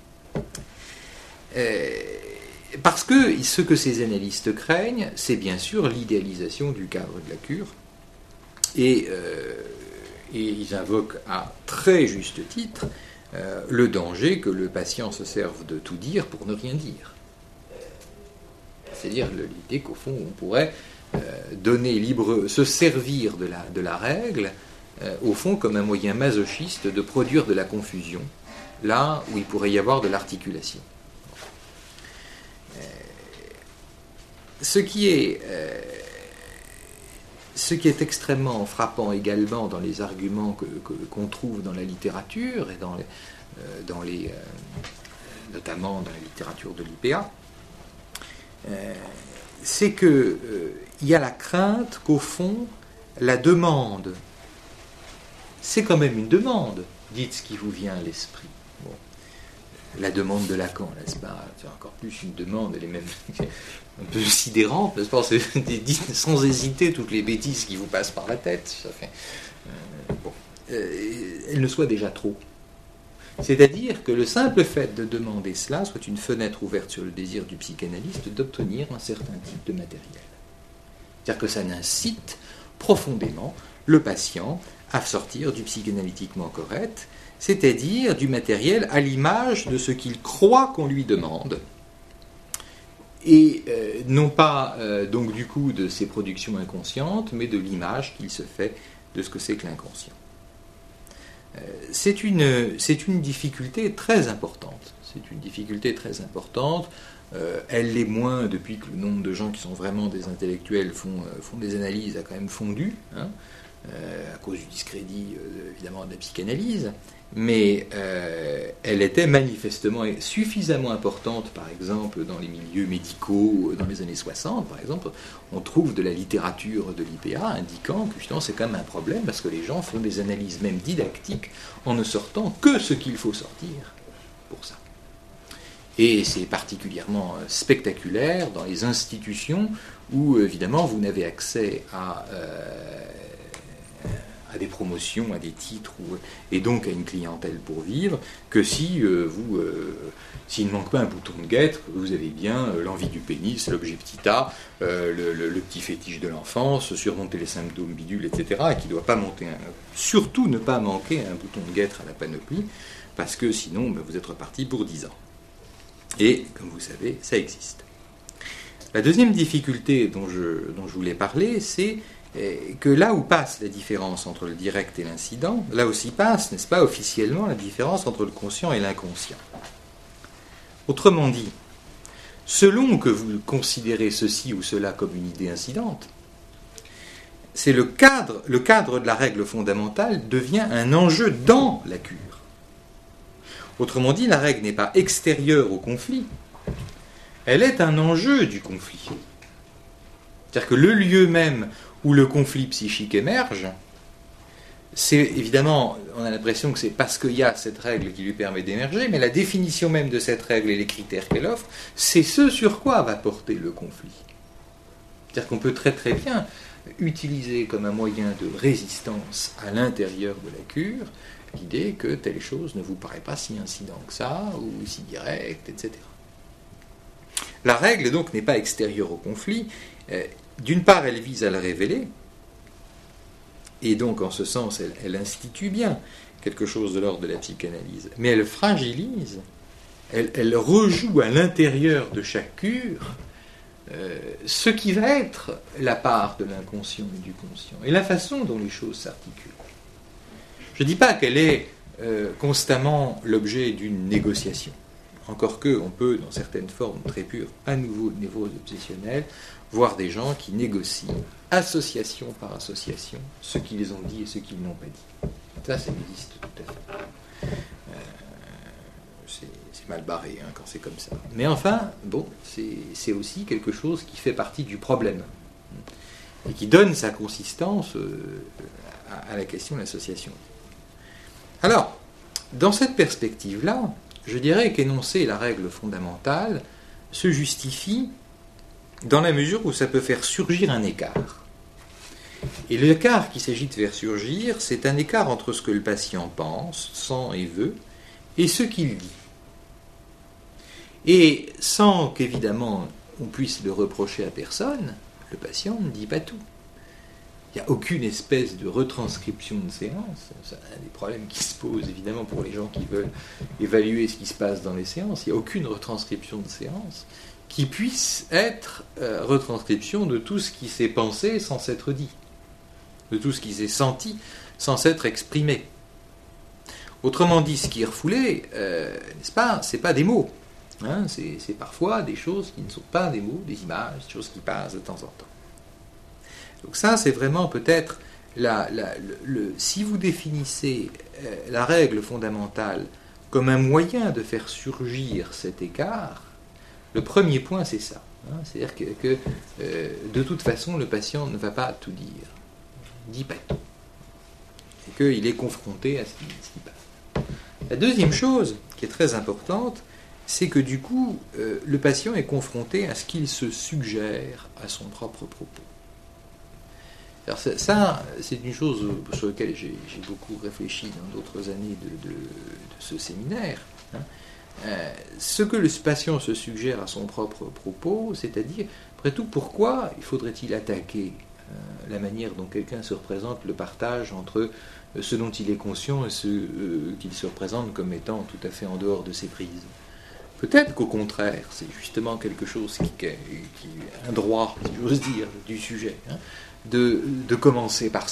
Euh, parce que ce que ces analystes craignent, c'est bien sûr l'idéalisation du cadre de la cure. Et, euh, et ils invoquent à très juste titre euh, le danger que le patient se serve de tout dire pour ne rien dire. C'est-à-dire l'idée qu'au fond, on pourrait euh, donner libre, se servir de la, de la règle, euh, au fond, comme un moyen masochiste de produire de la confusion, là où il pourrait y avoir de l'articulation. Euh, ce qui est... Euh, Ce qui est extrêmement frappant également dans les arguments que, que, qu'on trouve dans la littérature, et dans les, euh, dans les, euh, notamment dans la littérature de l'I P A, euh, c'est qu'il euh, y a la crainte qu'au fond, la demande, c'est quand même une demande, dites ce qui vous vient à l'esprit. Bon. La demande de Lacan, n'est-ce pas? C'est encore plus une demande, elle est même un peu sidérante, n'est-ce pas? C'est, dites sans hésiter toutes les bêtises qui vous passent par la tête. Ça fait, euh, bon. euh, elle ne soit déjà trop. C'est-à-dire que le simple fait de demander cela soit une fenêtre ouverte sur le désir du psychanalyste d'obtenir un certain type de matériel. C'est-à-dire que ça incite profondément le patient à sortir du psychanalytiquement correct, c'est-à-dire du matériel à l'image de ce qu'il croit qu'on lui demande, et euh, non pas euh, donc du coup de ses productions inconscientes, mais de l'image qu'il se fait de ce que c'est que l'inconscient. C'est une, c'est une difficulté très importante. C'est une difficulté très importante. Euh, elle l'est moins depuis que le nombre de gens qui sont vraiment des intellectuels font, euh, font des analyses a quand même fondu, hein, euh, à cause du discrédit euh, évidemment de la psychanalyse. Mais euh, elle était manifestement suffisamment importante, par exemple, dans les milieux médicaux, dans les années soixante, par exemple. On trouve de la littérature de l'I P A indiquant que justement c'est quand même un problème parce que les gens font des analyses même didactiques en ne sortant que ce qu'il faut sortir pour ça. Et c'est particulièrement spectaculaire dans les institutions où, évidemment, vous n'avez accès à... Euh, à des promotions, à des titres, ou, et donc à une clientèle pour vivre, que si euh, vous, euh, s'il ne manque pas un bouton de guêtre, vous avez bien euh, l'envie du pénis, l'objet petit a, euh, le, le, le petit fétiche de l'enfance, surmonter les symptômes bidules, et cetera, et qui ne doit pas monter, un, surtout ne pas manquer un bouton de guêtre à la panoplie, parce que sinon ben, vous êtes reparti pour dix ans. Et, comme vous savez, ça existe. La deuxième difficulté dont je, dont je voulais parler, c'est que là où passe la différence entre le direct et l'incident, là aussi passe, n'est-ce pas, officiellement, la différence entre le conscient et l'inconscient. Autrement dit, selon que vous considérez ceci ou cela comme une idée incidente, c'est le cadre, le cadre de la règle fondamentale devient un enjeu dans la cure. Autrement dit, la règle n'est pas extérieure au conflit, elle est un enjeu du conflit. C'est-à-dire que le lieu même où le conflit psychique émerge, c'est évidemment, on a l'impression que c'est parce qu'il y a cette règle qui lui permet d'émerger, mais la définition même de cette règle et les critères qu'elle offre, c'est ce sur quoi va porter le conflit. C'est-à-dire qu'on peut très très bien utiliser comme un moyen de résistance à l'intérieur de la cure l'idée que telle chose ne vous paraît pas si incident que ça, ou si directe, et cetera. La règle donc n'est pas extérieure au conflit. D'une part, elle vise à le révéler, et donc en ce sens, elle, elle institue bien quelque chose de l'ordre de la psychanalyse, mais elle fragilise, elle, elle rejoue à l'intérieur de chaque cure euh, ce qui va être la part de l'inconscient et du conscient, et la façon dont les choses s'articulent. Je ne dis pas qu'elle est euh, constamment l'objet d'une négociation, encore que on peut, dans certaines formes très pures, à nouveau de névrose obsessionnelle, voir des gens qui négocient, association par association, ce qu'ils ont dit et ce qu'ils n'ont pas dit. Ça, ça existe tout à fait. Euh, c'est, c'est mal barré hein, quand c'est comme ça. Mais enfin, bon, c'est, c'est aussi quelque chose qui fait partie du problème et qui donne sa consistance euh, à, à la question de l'association. Alors, dans cette perspective-là, je dirais qu'énoncer la règle fondamentale se justifie dans la mesure où ça peut faire surgir un écart. Et l'écart qu'il s'agit de faire surgir, c'est un écart entre ce que le patient pense, sent et veut, et ce qu'il dit. Et sans qu'évidemment on puisse le reprocher à personne, le patient ne dit pas tout. Il n'y a aucune espèce de retranscription de séance. C'est un des problèmes qui se posent évidemment pour les gens qui veulent évaluer ce qui se passe dans les séances. Il n'y a aucune retranscription de séance qui puisse être euh, retranscription de tout ce qui s'est pensé sans s'être dit, de tout ce qui s'est senti sans s'être exprimé. Autrement dit, ce qui est refoulé, euh, n'est-ce pas, c'est pas des mots. Hein, c'est, c'est parfois des choses qui ne sont pas des mots, des images, des choses qui passent de temps en temps. Donc ça, c'est vraiment peut-être, la, la, le, le, si vous définissez euh, la règle fondamentale comme un moyen de faire surgir cet écart, le premier point, c'est ça. Hein, c'est-à-dire que, que euh, de toute façon, le patient ne va pas tout dire. Il ne dit pas tout. Et qu'il est confronté à ce qui, ce qui passe. La deuxième chose, qui est très importante, c'est que du coup, euh, le patient est confronté à ce qu'il se suggère à son propre propos. Alors ça, ça, c'est une chose sur laquelle j'ai, j'ai beaucoup réfléchi dans d'autres années de, de, de ce séminaire. Hein. Euh, ce que le patient se suggère à son propre propos, c'est-à-dire, après tout, pourquoi il faudrait-il attaquer euh, la manière dont quelqu'un se représente, le partage entre euh, ce dont il est conscient et ce euh, qu'il se représente comme étant tout à fait en dehors de ses prises. Peut-être qu'au contraire, c'est justement quelque chose qui est, qui est un droit, si j'ose dire, du sujet, hein, de, de commencer par ça.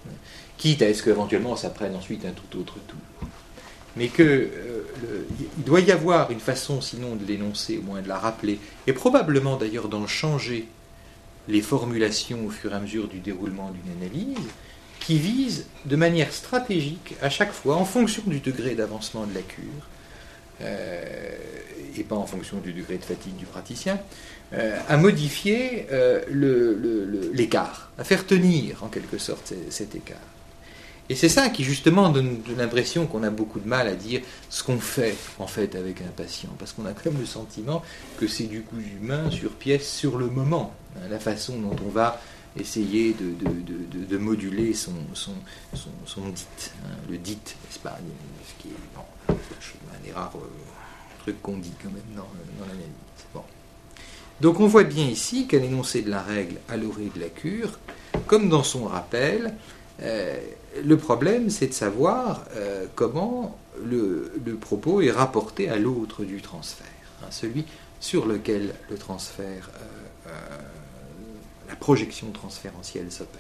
quitte à ce qu'éventuellement ça prenne ensuite un tout autre tour. Mais qu'il euh, doit y avoir une façon, sinon de l'énoncer, au moins de la rappeler, et probablement d'ailleurs d'en changer les formulations au fur et à mesure du déroulement d'une analyse, qui vise de manière stratégique, à chaque fois, en fonction du degré d'avancement de la cure, euh, et pas en fonction du degré de fatigue du praticien, euh, à modifier euh, le, le, le, l'écart, à faire tenir en quelque sorte cet écart. Et c'est ça qui justement donne l'impression qu'on a beaucoup de mal à dire ce qu'on fait en fait avec un patient, parce qu'on a quand même le sentiment que c'est du coup humain sur pièce sur le moment, hein, la façon dont on va essayer de, de, de, de, de moduler son, son, son, son dit, hein, le dit, n'est-ce pas, ce qui est bon, un des rares euh, trucs qu'on dit quand même dans, dans l'analyse. Bon. Donc on voit bien ici qu'à l'énoncé de la règle à l'orée de la cure, comme dans son rappel, euh, le problème, c'est de savoir euh, comment le, le propos est rapporté à l'autre du transfert, hein, celui sur lequel le transfert, euh, euh, la projection transférentielle s'opère.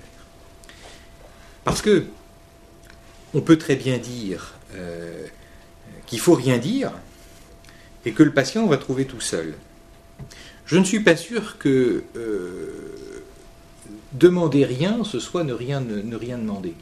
Parce que on peut très bien dire euh, qu'il ne faut rien dire et que le patient va trouver tout seul. Je ne suis pas sûr que euh, demander rien, ce soit ne rien, ne, ne rien demander.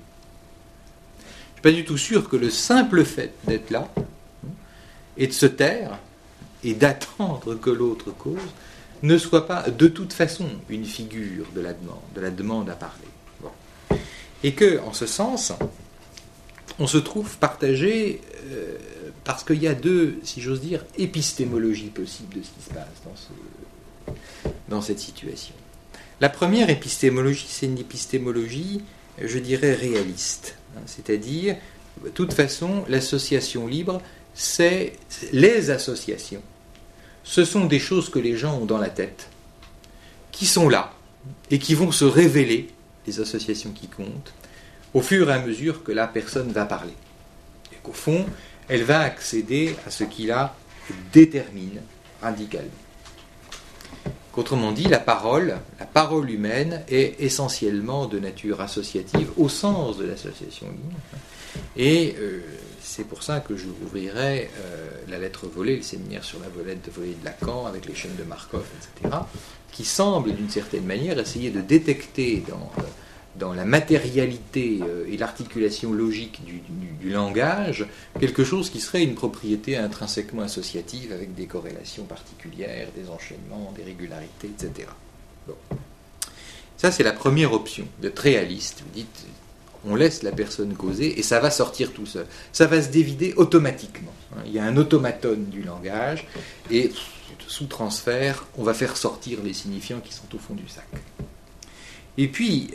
Je ne suis pas du tout sûr que le simple fait d'être là et de se taire et d'attendre que l'autre cause ne soit pas de toute façon une figure de la demande, de la demande à parler. Bon. Et que, en ce sens, on se trouve partagé euh, parce qu'il y a deux, si j'ose dire, épistémologies possibles de ce qui se passe dans, ce, dans cette situation. La première épistémologie, c'est une épistémologie, je dirais, réaliste. C'est-à-dire, de toute façon, l'association libre, c'est les associations. Ce sont des choses que les gens ont dans la tête, qui sont là, et qui vont se révéler, les associations qui comptent, au fur et à mesure que la personne va parler. Et qu'au fond, elle va accéder à ce qui la détermine radicalement. Autrement dit, la parole, la parole humaine est essentiellement de nature associative au sens de l'association libre. Et euh, c'est pour ça que je ouvrirai euh, la lettre volée, le séminaire sur la lettre volée de Lacan avec les chaînes de Markov, et cetera, qui semble d'une certaine manière essayer de détecter dans, euh, dans la matérialité euh, et l'articulation logique du, du, du langage quelque chose qui serait une propriété intrinsèquement associative avec des corrélations particulières, des enchaînements, des régularités, et cetera. Bon. Ça, c'est la première option, d'être réaliste. Vous dites, on laisse la personne causer et ça va sortir tout seul. Ça va se dévider automatiquement. Il y a un automatone du langage et sous transfert, on va faire sortir les signifiants qui sont au fond du sac. Et puis,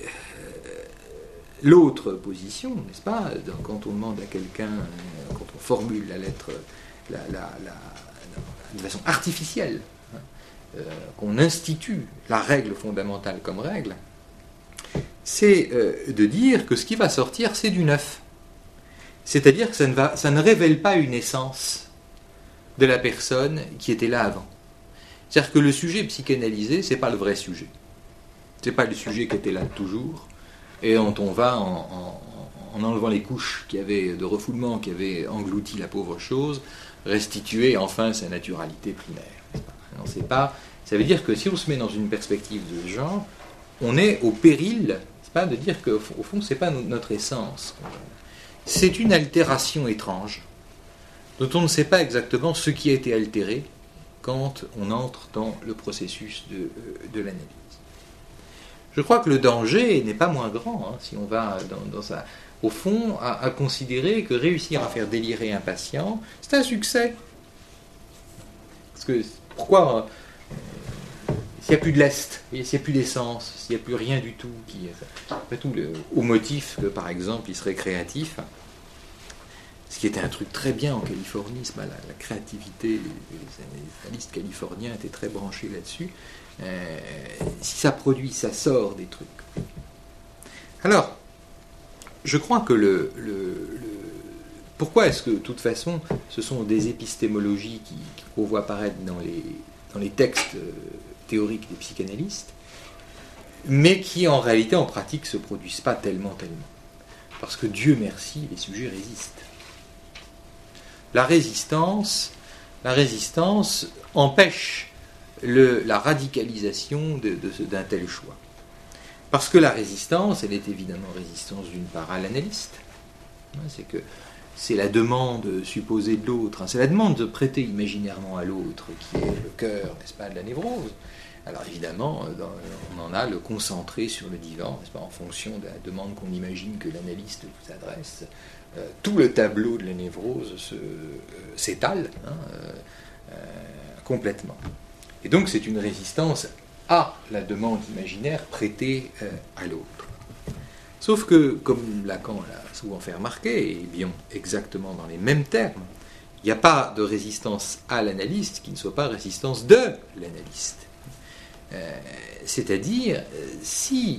l'autre position, n'est-ce pas, quand on demande à quelqu'un, quand on formule la lettre la, la, la, de façon artificielle, hein, euh, qu'on institue la règle fondamentale comme règle, c'est euh, de dire que ce qui va sortir, c'est du neuf. C'est-à-dire que ça ne, va, ça ne révèle pas une essence de la personne qui était là avant. C'est-à-dire que le sujet psychanalysé, ce n'est pas le vrai sujet. Ce n'est pas le sujet qui était là toujours, et dont on va, en, en, en enlevant les couches qui avaient, de refoulement qui avaient englouti la pauvre chose, restituer enfin sa naturalité primaire. Non, c'est pas, ça veut dire que si on se met dans une perspective de ce genre, on est au péril, c'est pas de dire qu'au fond, ce n'est pas notre essence. C'est une altération étrange, dont on ne sait pas exactement ce qui a été altéré quand on entre dans le processus de, de l'analyse. Je crois que le danger n'est pas moins grand, hein, si on va dans, dans sa, au fond à, à considérer que réussir à faire délirer un patient, c'est un succès. Parce que pourquoi euh, s'il n'y a plus de lest, s'il n'y a plus d'essence, s'il n'y a plus rien du tout, qui, après tout, le, au motif que par exemple il serait créatif, ce qui était un truc très bien en Californie, la, la créativité, les, les analystes californiens étaient très branchés là-dessus. Euh, si ça produit, ça sort des trucs. Alors, je crois que le, le, le pourquoi est-ce que, de toute façon, ce sont des épistémologies qui, qu'on voit apparaître dans les, dans les textes théoriques des psychanalystes, mais qui, en réalité, en pratique, ne se produisent pas tellement, tellement. Parce que Dieu merci, les sujets résistent. La résistance, la résistance empêche le, la radicalisation de, de, d'un tel choix. Parce que la résistance, elle est évidemment résistance d'une part à l'analyste. C'est que c'est la demande supposée de l'autre, c'est la demande de prêter imaginairement à l'autre qui est le cœur, n'est-ce pas, de la névrose. Alors évidemment, on en a le concentré sur le divan, n'est-ce pas, en fonction de la demande qu'on imagine que l'analyste vous adresse. Euh, tout le tableau de la névrose se, euh, s'étale hein, euh, euh, complètement. Et donc c'est une résistance à la demande imaginaire prêtée euh, à l'autre. Sauf que, comme Lacan l'a souvent fait remarquer, et bien exactement dans les mêmes termes, il n'y a pas de résistance à l'analyste qui ne soit pas résistance de l'analyste. Euh, c'est-à-dire, si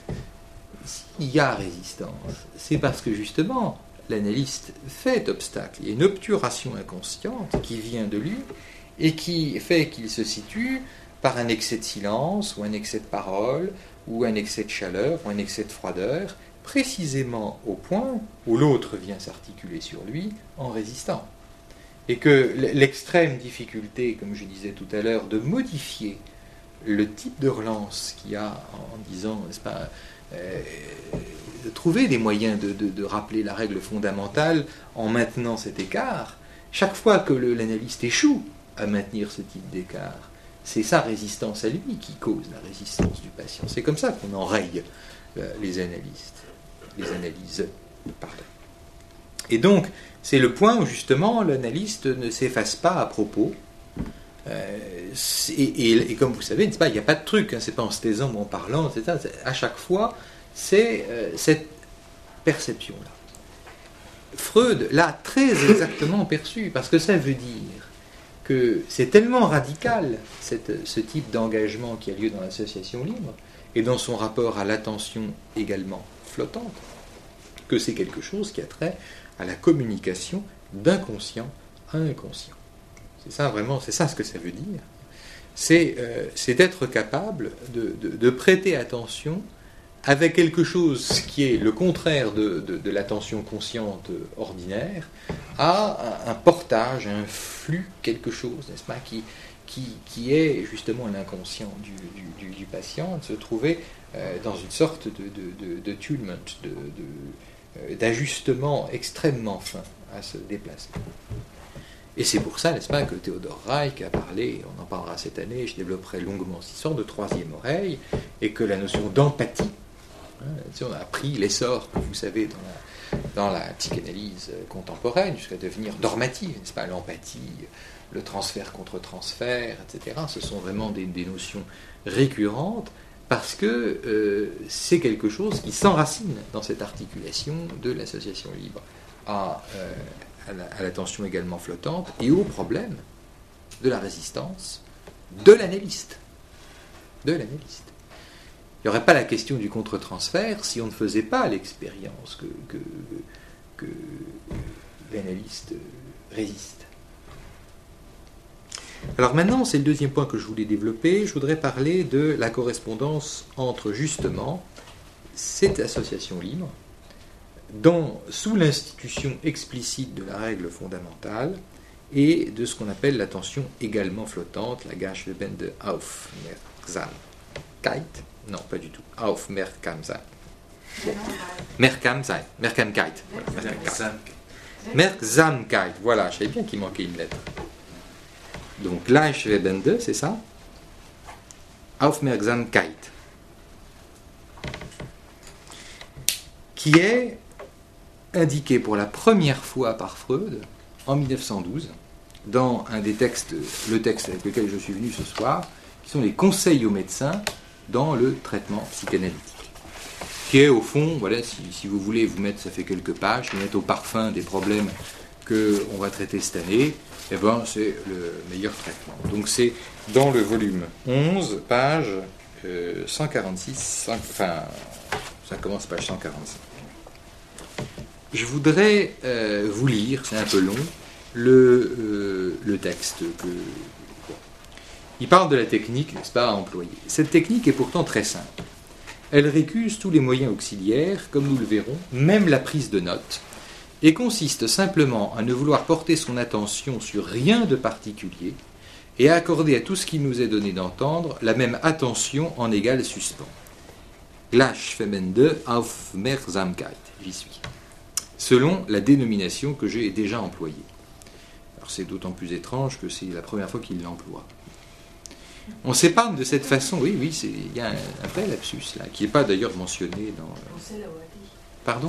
s'il y a résistance, c'est parce que justement l'analyste fait obstacle. Il y a une obturation inconsciente qui vient de lui et qui fait qu'il se situe par un excès de silence ou un excès de parole ou un excès de chaleur ou un excès de froideur, précisément au point où l'autre vient s'articuler sur lui en résistant. Et que l'extrême difficulté, comme je disais tout à l'heure, de modifier le type de relance qu'il y a en disant, n'est-ce pas, euh, de trouver des moyens de, de, de rappeler la règle fondamentale en maintenant cet écart, chaque fois que le, l'analyste échoue à maintenir ce type d'écart, c'est sa résistance à lui qui cause la résistance du patient. C'est comme ça qu'on enraye euh, les analystes, les analyses. Pardon. Et donc, c'est le point où justement l'analyste ne s'efface pas à propos. Euh, et, et, et comme vous savez, pas, il n'y a pas de truc, hein, c'est pas en se taisant ou en parlant, et cetera. À chaque fois, c'est euh, cette perception-là. Freud l'a très exactement perçu, parce que ça veut dire que c'est tellement radical, cette, ce type d'engagement qui a lieu dans l'association libre, et dans son rapport à l'attention également flottante, que c'est quelque chose qui a trait à la communication d'inconscient à inconscient. C'est ça vraiment, c'est ça ce que ça veut dire. C'est, euh, c'est d'être capable de, de, de prêter attention avec quelque chose qui est le contraire de, de, de l'attention consciente ordinaire, à un, un portage, un flux, quelque chose, n'est-ce pas, qui, qui, qui est justement l'inconscient du, du, du, du patient, de se trouver euh, dans une sorte de, de, de, de tunement, de, de, euh, d'ajustement extrêmement fin à ce déplacement. Et c'est pour ça, n'est-ce pas, que Theodor Reich a parlé, on en parlera cette année, je développerai longuement cette histoire de troisième oreille, et que la notion d'empathie, hein, on a appris l'essor que vous savez dans la, dans la psychanalyse contemporaine, jusqu'à devenir normative, n'est-ce pas, l'empathie, le transfert contre transfert, et cetera. Ce sont vraiment des, des notions récurrentes, parce que euh, c'est quelque chose qui s'enracine dans cette articulation de l'association libre à... Euh, à, la, à l'attention également flottante, et au problème de la résistance de l'analyste. De l'analyste. Il n'y aurait pas la question du contre-transfert si on ne faisait pas l'expérience que, que, que l'analyste résiste. Alors maintenant, c'est le deuxième point que je voulais développer. Je voudrais parler de la correspondance entre justement cette association libre, Dans, sous l'institution explicite de la règle fondamentale et de ce qu'on appelle l'attention également flottante, la geschwebende Aufmerksamkeit. Non, pas du tout. Aufmerksamkeit. Bon. Merksamkeit. Merksamkeit. Merksamkeit. Voilà, je savais bien qu'il manquait une lettre. Donc, geschwebende, c'est ça. Aufmerksamkeit. Qui est indiqué pour la première fois par Freud en mille neuf cent douze dans un des textes, le texte avec lequel je suis venu ce soir, qui sont les conseils aux médecins dans le traitement psychanalytique. Qui est au fond, voilà, si, si vous voulez vous mettre, ça fait quelques pages, vous mettre au parfum des problèmes qu'on va traiter cette année, eh ben, c'est le meilleur traitement. Donc c'est dans le volume onze, page euh, cent quarante-six, cinq, enfin, ça commence page cent quarante-cinq. Je voudrais euh, vous lire, c'est un peu long, le, euh, le texte. Que, bon. Il parle de la technique, n'est-ce pas, à employer. Cette technique est pourtant très simple. elle récuse tous les moyens auxiliaires, comme nous le verrons, même la prise de notes, et consiste simplement à ne vouloir porter son attention sur rien de particulier et à accorder à tout ce qu'il nous est donné d'entendre la même attention en égal suspens. Gleichfemmende Aufmerksamkeit, j'y suis, selon la dénomination que j'ai déjà employée. Alors c'est d'autant plus étrange que c'est la première fois qu'il l'emploie. On s'épargne de cette façon, oui, oui, il y a un, un vrai lapsus là, qui n'est pas d'ailleurs mentionné dans... Euh... Pardon ?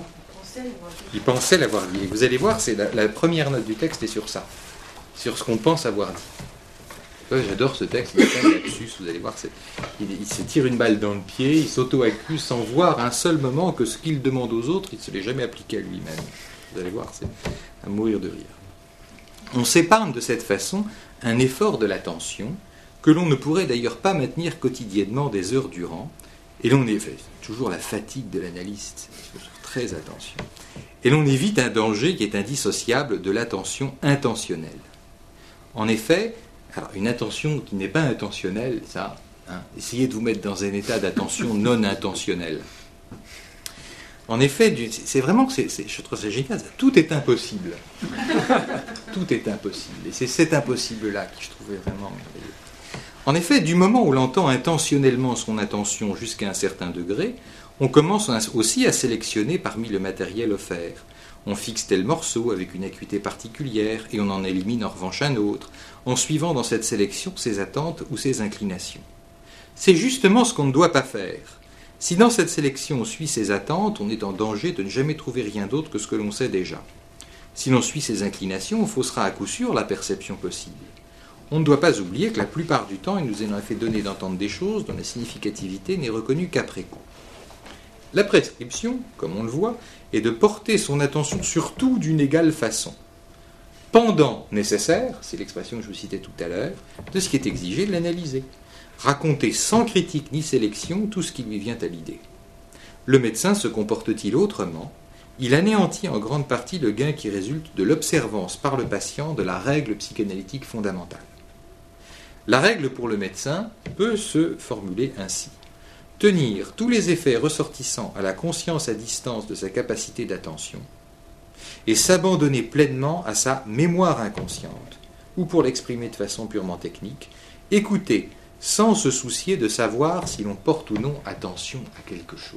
Il pensait l'avoir dit. Et vous allez voir, c'est la, la première note du texte est sur ça, sur ce qu'on pense avoir dit. Ouais, j'adore ce texte, il y a un lapsus, vous allez voir, c'est, il, il se tire une balle dans le pied, il s'auto-accuse sans voir un seul moment que ce qu'il demande aux autres, il ne se l'est jamais appliqué à lui-même. Vous allez voir, c'est à mourir de rire. On s'épargne de cette façon un effort de l'attention que l'on ne pourrait d'ailleurs pas maintenir quotidiennement des heures durant, et l'on est fait, toujours la fatigue de l'analyste, il faut faire très attention, et l'on évite un danger qui est indissociable de l'attention intentionnelle. En effet, alors une attention qui n'est pas intentionnelle, ça, hein, essayez de vous mettre dans un état d'attention non intentionnelle. En effet, c'est vraiment, c'est, c'est, je trouve ça génial, ça, tout est impossible. Tout est impossible, et c'est cet impossible-là que je trouvais vraiment merveilleux. En effet, du moment où l'on tend intentionnellement son attention jusqu'à un certain degré, on commence aussi à sélectionner parmi le matériel offert. On fixe tel morceau avec une acuité particulière et on en élimine en revanche un autre, en suivant dans cette sélection ses attentes ou ses inclinations. C'est justement ce qu'on ne doit pas faire. Si dans cette sélection on suit ses attentes, on est en danger de ne jamais trouver rien d'autre que ce que l'on sait déjà. Si l'on suit ses inclinations, on faussera à coup sûr la perception possible. On ne doit pas oublier que la plupart du temps, il nous est en effet donné d'entendre des choses dont la significativité n'est reconnue qu'après coup. La prescription, comme on le voit, est de porter son attention sur tout d'une égale façon. Pendant nécessaire, c'est l'expression que je vous citais tout à l'heure, de ce qui est exigé de l'analyser. Raconter sans critique ni sélection tout ce qui lui vient à l'idée. Le médecin se comporte-t-il autrement ? Il anéantit en grande partie le gain qui résulte de l'observance par le patient de la règle psychanalytique fondamentale. La règle pour le médecin peut se formuler ainsi. Tenir tous les effets ressortissant à la conscience à distance de sa capacité d'attention et s'abandonner pleinement à sa mémoire inconsciente, ou pour l'exprimer de façon purement technique, écouter sans se soucier de savoir si l'on porte ou non attention à quelque chose.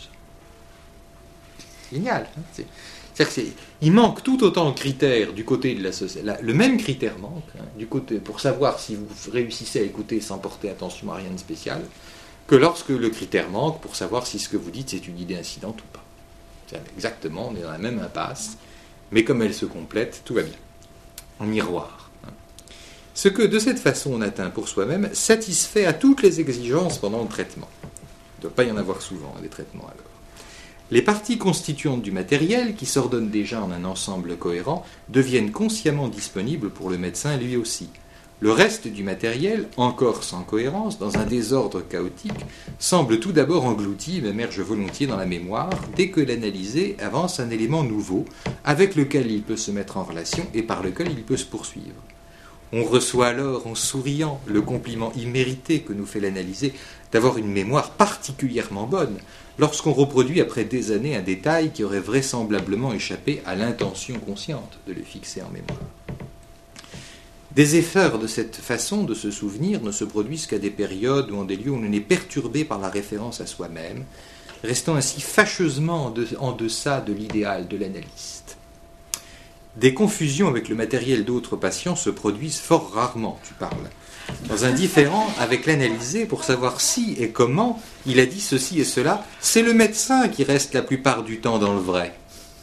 Génial, hein, c'est, c'est-à-dire que c'est, il manque tout autant de critères du côté de la société. Le même critère manque hein, du côté, pour savoir si vous réussissez à écouter sans porter attention à rien de spécial, que lorsque le critère manque pour savoir si ce que vous dites c'est une idée incidente ou pas. C'est exactement, on est dans la même impasse, mais comme elle se complète, tout va bien. En miroir. Hein. Ce que de cette façon on atteint pour soi-même satisfait à toutes les exigences pendant le traitement. Il ne doit pas y en avoir souvent, des traitements alors. Les parties constituantes du matériel, qui s'ordonnent déjà en un ensemble cohérent, deviennent consciemment disponibles pour le médecin lui aussi. Le reste du matériel, encore sans cohérence, dans un désordre chaotique, semble tout d'abord englouti, m'émerge volontiers dans la mémoire, dès que l'analysé avance un élément nouveau, avec lequel il peut se mettre en relation et par lequel il peut se poursuivre. On reçoit alors, en souriant, le compliment immérité que nous fait l'analysé d'avoir une mémoire particulièrement bonne, lorsqu'on reproduit après des années un détail qui aurait vraisemblablement échappé à l'intention consciente de le fixer en mémoire. Des efforts de cette façon de se souvenir ne se produisent qu'à des périodes ou en des lieux où on est perturbé par la référence à soi-même, restant ainsi fâcheusement en deçà de l'idéal de l'analyste. Des confusions avec le matériel d'autres patients se produisent fort rarement, tu parles, dans un différend avec l'analysé pour savoir si et comment il a dit ceci et cela. C'est le médecin qui reste la plupart du temps dans le vrai.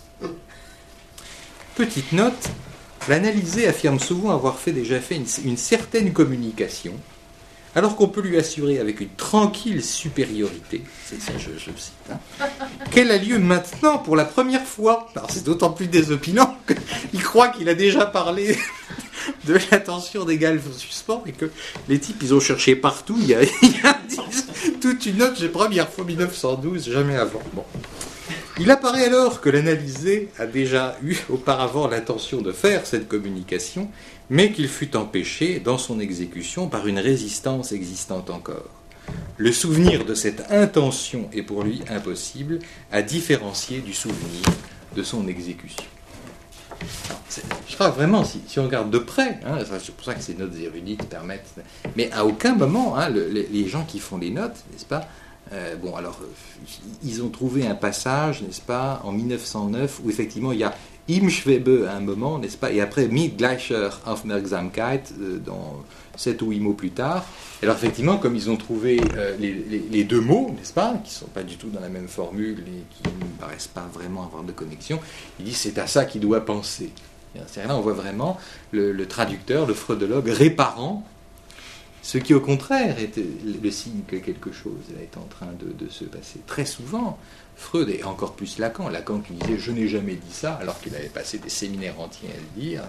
Petite note, l'analysé affirme souvent avoir fait déjà fait une, une certaine communication, alors qu'on peut lui assurer avec une tranquille supériorité, c'est ça je, je le cite, hein, qu'elle a lieu maintenant pour la première fois. Alors c'est d'autant plus désopilant qu'il croit qu'il a déjà parlé de l'attention d'égale suspens et que les types ils ont cherché partout, il y a, il y a toute une note, j'ai première fois mille neuf cent douze, jamais avant. Bon. Il apparaît alors que l'analysé a déjà eu auparavant l'intention de faire cette communication, mais qu'il fut empêché dans son exécution par une résistance existante encore. Le souvenir de cette intention est pour lui impossible à différencier du souvenir de son exécution. Alors, je crois vraiment, si, si on regarde de près, hein, c'est pour ça que ces notes érudites permettent, mais à aucun moment, hein, le, les, les gens qui font les notes, n'est-ce pas, euh, bon, alors, ils ont trouvé un passage, n'est-ce pas, en mille neuf cent neuf, où effectivement il y a Im Schwebe à un moment, n'est-ce pas, et après mit gleicher Aufmerksamkeit, euh, dans sept ou huit mots plus tard. Alors effectivement, comme ils ont trouvé euh, les, les, les deux mots, n'est-ce pas, qui ne sont pas du tout dans la même formule et qui ne paraissent pas vraiment avoir de connexion, ils disent c'est à ça qu'il doit penser. C'est là on voit vraiment le, le traducteur, le freudologue, réparant ce qui au contraire est le signe que quelque chose est en train de, de se passer. Très souvent, Freud, et encore plus Lacan, Lacan qui disait « je n'ai jamais dit ça », alors qu'il avait passé des séminaires entiers à le dire,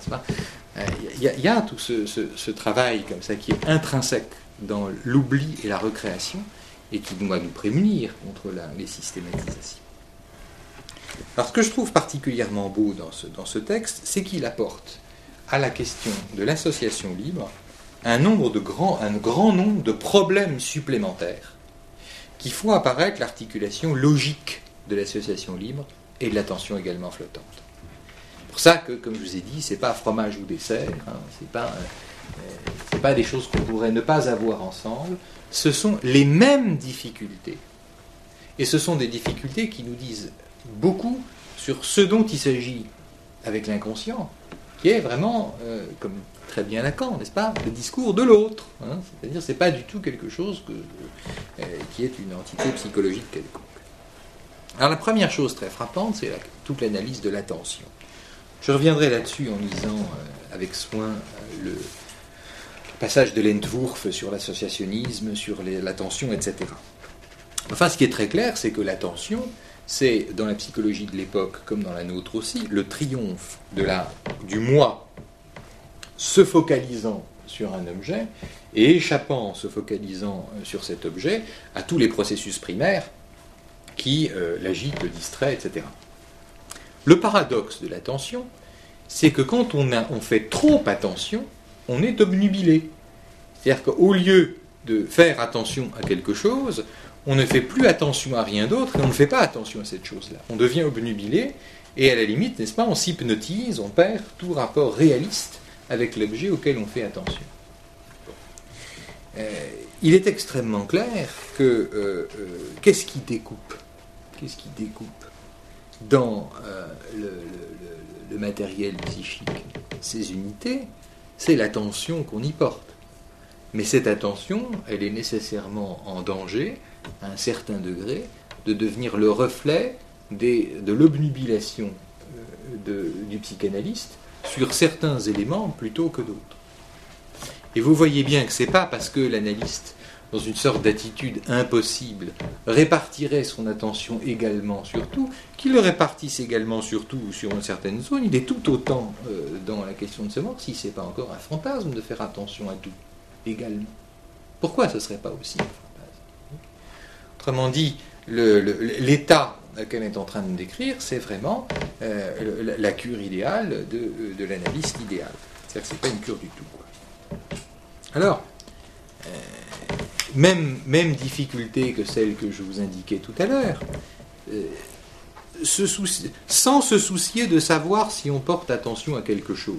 il y, y a tout ce, ce, ce travail comme ça qui est intrinsèque dans l'oubli et la recréation, et qui doit nous prémunir contre la, les systématisations. Alors ce que je trouve particulièrement beau dans ce, dans ce texte, c'est qu'il apporte à la question de l'association libre un, nombre de grands, un grand nombre de problèmes supplémentaires qui font apparaître l'articulation logique de l'association libre et de l'attention également flottante. C'est pour ça que, comme je vous ai dit, c'est pas fromage ou dessert, hein, c'est pas, euh, c'est pas des choses qu'on pourrait ne pas avoir ensemble, ce sont les mêmes difficultés. Et ce sont des difficultés qui nous disent beaucoup sur ce dont il s'agit avec l'inconscient, qui est vraiment, euh, comme très bien Lacan, n'est-ce pas, le discours de l'autre. Hein, c'est-à-dire, c'est pas du tout quelque chose que, euh, qui est une entité psychologique quelconque. Alors la première chose très frappante, c'est la, toute l'analyse de l'attention. Je reviendrai là-dessus en lisant euh, avec soin euh, le passage de l'Entwurf sur l'associationnisme, sur les, l'attention, et cetera. Enfin, ce qui est très clair, c'est que l'attention, c'est, dans la psychologie de l'époque, comme dans la nôtre aussi, le triomphe de la, du moi se focalisant sur un objet et échappant, se focalisant sur cet objet, à tous les processus primaires qui euh, l'agitent, le distraient, et cetera. Le paradoxe de l'attention, c'est que quand on, a, on fait trop attention, on est obnubilé. C'est-à-dire qu'au lieu de faire attention à quelque chose, on ne fait plus attention à rien d'autre et on ne fait pas attention à cette chose-là. On devient obnubilé et à la limite, n'est-ce pas, on s'hypnotise, on perd tout rapport réaliste avec l'objet auquel on fait attention. Bon. Euh, il est extrêmement clair que euh, euh, qu'est-ce qui découpe Qu'est-ce qui découpe dans euh, le, le, le, le matériel psychique ces unités, c'est l'attention qu'on y porte. Mais cette attention, elle est nécessairement en danger, à un certain degré, de devenir le reflet des, de l'obnubilation de, du psychanalyste sur certains éléments plutôt que d'autres. Et vous voyez bien que ce n'est pas parce que l'analyste, dans une sorte d'attitude impossible, répartirait son attention également sur tout, qu'il le répartisse également sur tout ou sur une certaine zone. Il est tout autant euh, dans la question de ce mort, si ce n'est pas encore un fantasme de faire attention à tout, également. Pourquoi ce ne serait pas aussi un fantasme ? Autrement dit, le, le, l'état qu'elle est en train de décrire, c'est vraiment euh, la, la cure idéale de, de l'analyste idéal. C'est-à-dire que ce n'est pas une cure du tout, quoi. Alors, euh, même, même difficulté que celle que je vous indiquais tout à l'heure, euh, se souci, sans se soucier de savoir si on porte attention à quelque chose.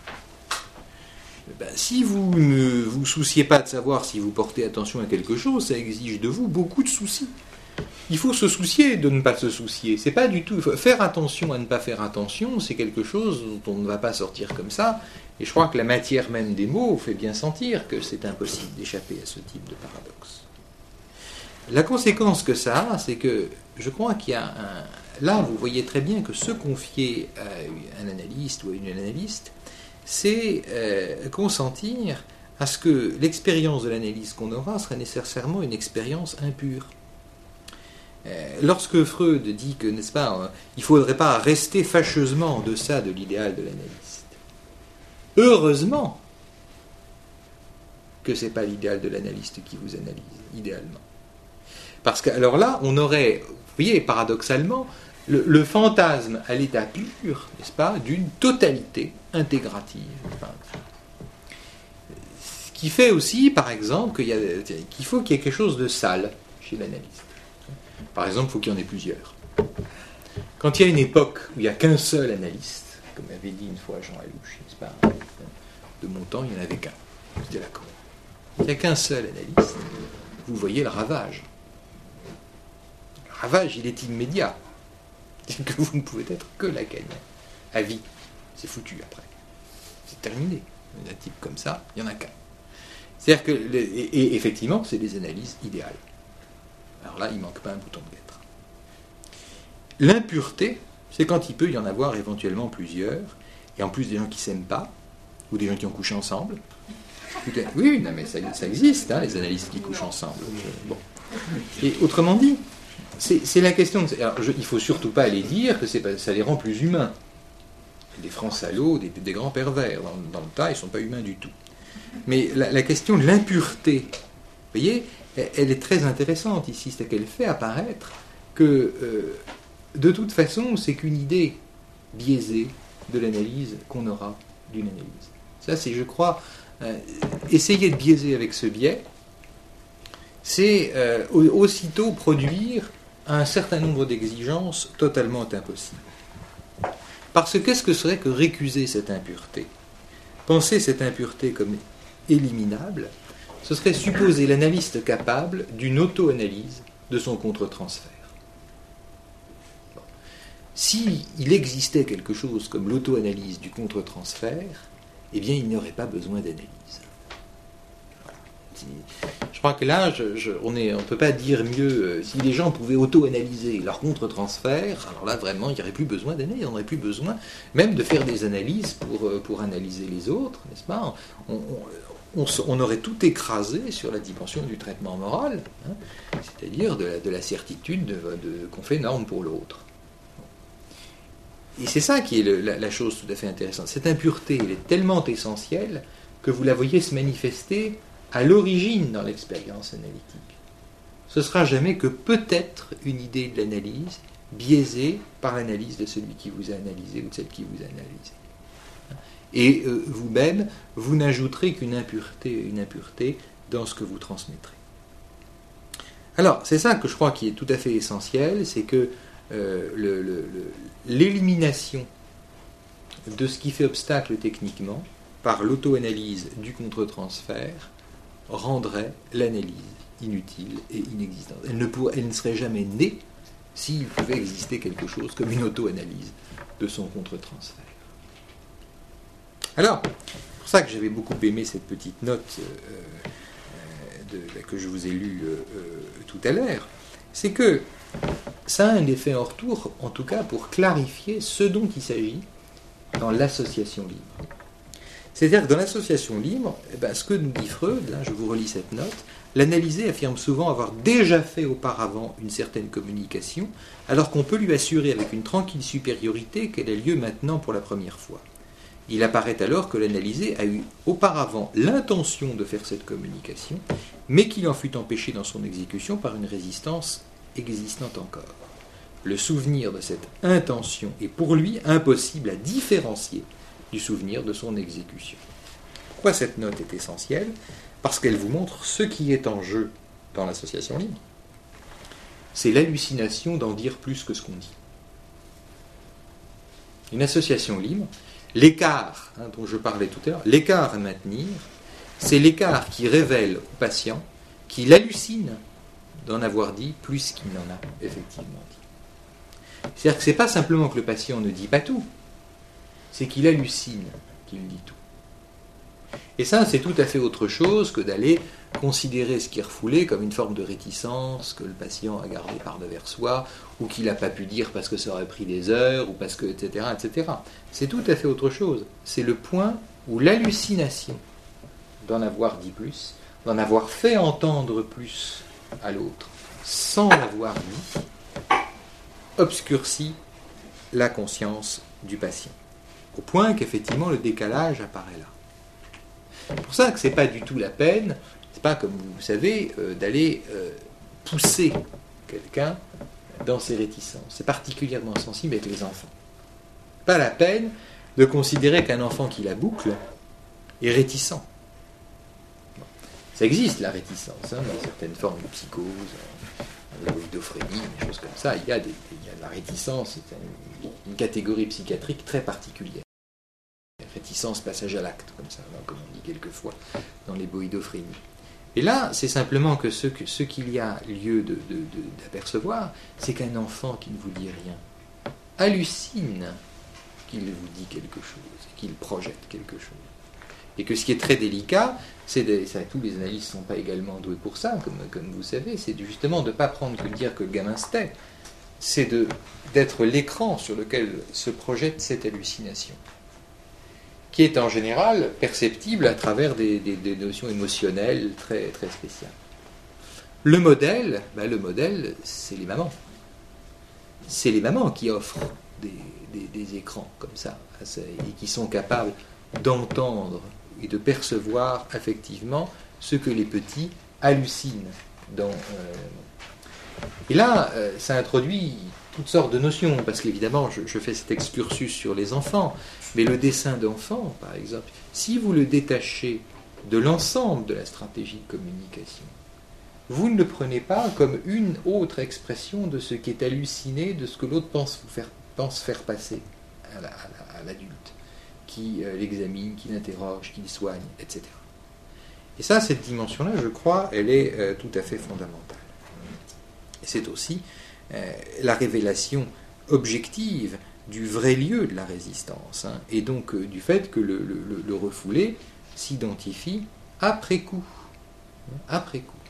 Ben, si vous ne vous souciez pas de savoir si vous portez attention à quelque chose, ça exige de vous beaucoup de soucis. Il faut se soucier de ne pas se soucier. C'est pas du tout. Il faut faire attention à ne pas faire attention, c'est quelque chose dont on ne va pas sortir comme ça. Et je crois que la matière même des mots fait bien sentir que c'est impossible d'échapper à ce type de paradoxe. La conséquence que ça a, c'est que je crois qu'il y a un... Là, vous voyez très bien que se confier à un analyste ou à une analyste, c'est euh, consentir à ce que l'expérience de l'analyse qu'on aura sera nécessairement une expérience impure. Euh, lorsque Freud dit que, n'est-ce pas, euh, il ne faudrait pas rester fâcheusement en deçà de l'idéal de l'analyste, heureusement que ce n'est pas l'idéal de l'analyste qui vous analyse, idéalement. Parce que, alors là, on aurait, vous voyez, paradoxalement, le, le fantasme à l'état pur, n'est-ce pas, d'une totalité intégrative. Enfin, ce qui fait aussi, par exemple, qu'il, y a, qu'il faut qu'il y ait quelque chose de sale chez l'analyste. Par exemple, il faut qu'il y en ait plusieurs. Quand il y a une époque où il n'y a qu'un seul analyste, comme avait dit une fois Jean Alouche, n'est-ce pas, de mon temps, il n'y en avait qu'un. C'était Lacan. Il n'y a qu'un seul analyste. Vous voyez le ravage. Le ravage, il est immédiat. C'est que vous ne pouvez être que lacanien. À vie. C'est foutu après. C'est terminé. Un type comme ça, il n'y en a qu'un. C'est-à-dire que, et, et effectivement, c'est des analyses idéales. Alors là, il ne manque pas un bouton de guêtre. L'impureté, c'est quand il peut y en avoir éventuellement plusieurs, et en plus des gens qui ne s'aiment pas, ou des gens qui ont couché ensemble. Oui, non, mais ça, ça existe, hein, les analystes qui couchent ensemble. Bon. Et autrement dit, c'est, c'est la question. De, alors, je, il ne faut surtout pas aller dire que c'est pas, ça les rend plus humains. Des francs salauds, des, des grands pervers. Dans, dans le tas, ils ne sont pas humains du tout. Mais la, la question de l'impureté, vous voyez, elle, elle est très intéressante ici. C'est qu'elle fait apparaître que, euh, de toute façon, c'est qu'une idée biaisée de l'analyse qu'on aura d'une analyse. Ça, c'est, je crois, euh, essayer de biaiser avec ce biais, c'est euh, aussitôt produire un certain nombre d'exigences totalement impossibles. Parce que qu'est-ce que serait que récuser cette impureté ? Penser cette impureté comme éliminable, ce serait supposer l'analyste capable d'une auto-analyse de son contre-transfert. Bon. S'il existait quelque chose comme l'auto-analyse du contre-transfert, eh bien, il n'y aurait pas besoin d'analyse. Je crois que là, je, je, on ne on peut pas dire mieux. Euh, si les gens pouvaient auto-analyser leur contre-transfert, alors là, vraiment, il n'y aurait plus besoin d'analyse. On n'aurait plus besoin même de faire des analyses pour, euh, pour analyser les autres, n'est-ce pas ? on, on, on, on aurait tout écrasé sur la dimension du traitement moral, hein, c'est-à-dire de la, de la certitude de, de, qu'on fait norme pour l'autre. Et c'est ça qui est le, la, la chose tout à fait intéressante. Cette impureté, elle est tellement essentielle que vous la voyez se manifester à l'origine dans l'expérience analytique. Ce ne sera jamais que peut-être une idée de l'analyse biaisée par l'analyse de celui qui vous a analysé ou de celle qui vous a analysé. Et euh, vous-même, vous n'ajouterez qu'une impureté, une impureté dans ce que vous transmettrez. Alors, c'est ça que je crois qui est tout à fait essentiel, c'est que euh, le, le, le, l'élimination de ce qui fait obstacle techniquement par l'auto-analyse du contre-transfert rendrait l'analyse inutile et inexistante. Elle ne, pourrait, elle ne serait jamais née s'il pouvait exister quelque chose comme une auto-analyse de son contre-transfert. Alors, c'est pour ça que j'avais beaucoup aimé cette petite note euh, de, que je vous ai lue euh, tout à l'heure, c'est que ça a un effet en retour, en tout cas pour clarifier ce dont il s'agit dans l'association libre. C'est-à-dire que dans l'association libre, eh ben, ce que nous dit Freud, là je vous relis cette note, l'analysé affirme souvent avoir déjà fait auparavant une certaine communication, alors qu'on peut lui assurer avec une tranquille supériorité qu'elle a lieu maintenant pour la première fois. Il apparaît alors que l'analysé a eu auparavant l'intention de faire cette communication, mais qu'il en fut empêché dans son exécution par une résistance existante encore. Le souvenir de cette intention est pour lui impossible à différencier du souvenir de son exécution. Pourquoi cette note est essentielle ? Parce qu'elle vous montre ce qui est en jeu dans l'association libre. C'est l'hallucination d'en dire plus que ce qu'on dit. Une association libre, l'écart hein, dont je parlais tout à l'heure, l'écart à maintenir, c'est l'écart qui révèle au patient qu'il hallucine d'en avoir dit plus qu'il n'en a effectivement dit. C'est-à-dire que ce n'est pas simplement que le patient ne dit pas tout, c'est qu'il hallucine qu'il dit tout. Et ça, c'est tout à fait autre chose que d'aller considérer ce qui est refoulé comme une forme de réticence que le patient a gardé par-devers soi, ou qu'il n'a pas pu dire parce que ça aurait pris des heures, ou parce que, et cetera, et cetera. C'est tout à fait autre chose. C'est le point où l'hallucination d'en avoir dit plus, d'en avoir fait entendre plus à l'autre, sans l'avoir dit, obscurcit la conscience du patient. Au point qu'effectivement le décalage apparaît là. C'est pour ça que ce n'est pas du tout la peine, c'est pas comme vous savez, euh, d'aller euh, pousser quelqu'un dans ses réticences. C'est particulièrement sensible avec les enfants. Pas la peine de considérer qu'un enfant qui la boucle est réticent. Ça existe, la réticence, hein, dans certaines formes de psychose, la boïdophrénie, des choses comme ça. Il y a, des, il y a de la réticence, c'est une, une catégorie psychiatrique très particulière. Réticence, passage à l'acte, comme ça, comme on dit quelquefois dans les boïdophrénies. Et là, c'est simplement que ce, que, ce qu'il y a lieu de, de, de, d'apercevoir, c'est qu'un enfant qui ne vous dit rien hallucine qu'il vous dit quelque chose, qu'il projette quelque chose. Et que ce qui est très délicat, c'est de, ça, tous les analystes ne sont pas également doués pour ça, comme, comme vous savez, c'est de, justement de ne pas prendre que dire que le gamin se tait, c'est de, d'être l'écran sur lequel se projette cette hallucination, qui est en général perceptible à travers des, des, des notions émotionnelles très, très spéciales. Le modèle, ben le modèle, c'est les mamans. C'est les mamans qui offrent des, des, des écrans comme ça, et qui sont capables d'entendre et de percevoir effectivement ce que les petits hallucinent. Dans, euh... Et là, euh, ça introduit toutes sortes de notions, parce qu'évidemment, je, je fais cet excursus sur les enfants, mais le dessin d'enfant, par exemple, si vous le détachez de l'ensemble de la stratégie de communication, vous ne le prenez pas comme une autre expression de ce qui est halluciné, de ce que l'autre pense, vous faire, pense faire passer à, la, à, la, à l'adulte, qui euh, l'examine, qui l'interroge, qui le soigne, et cetera. Et ça, cette dimension-là, je crois, elle est euh, tout à fait fondamentale. Et c'est aussi euh, la révélation objective du vrai lieu de la résistance, hein, et donc euh, du fait que le, le, le refoulé s'identifie après coup. Après coup.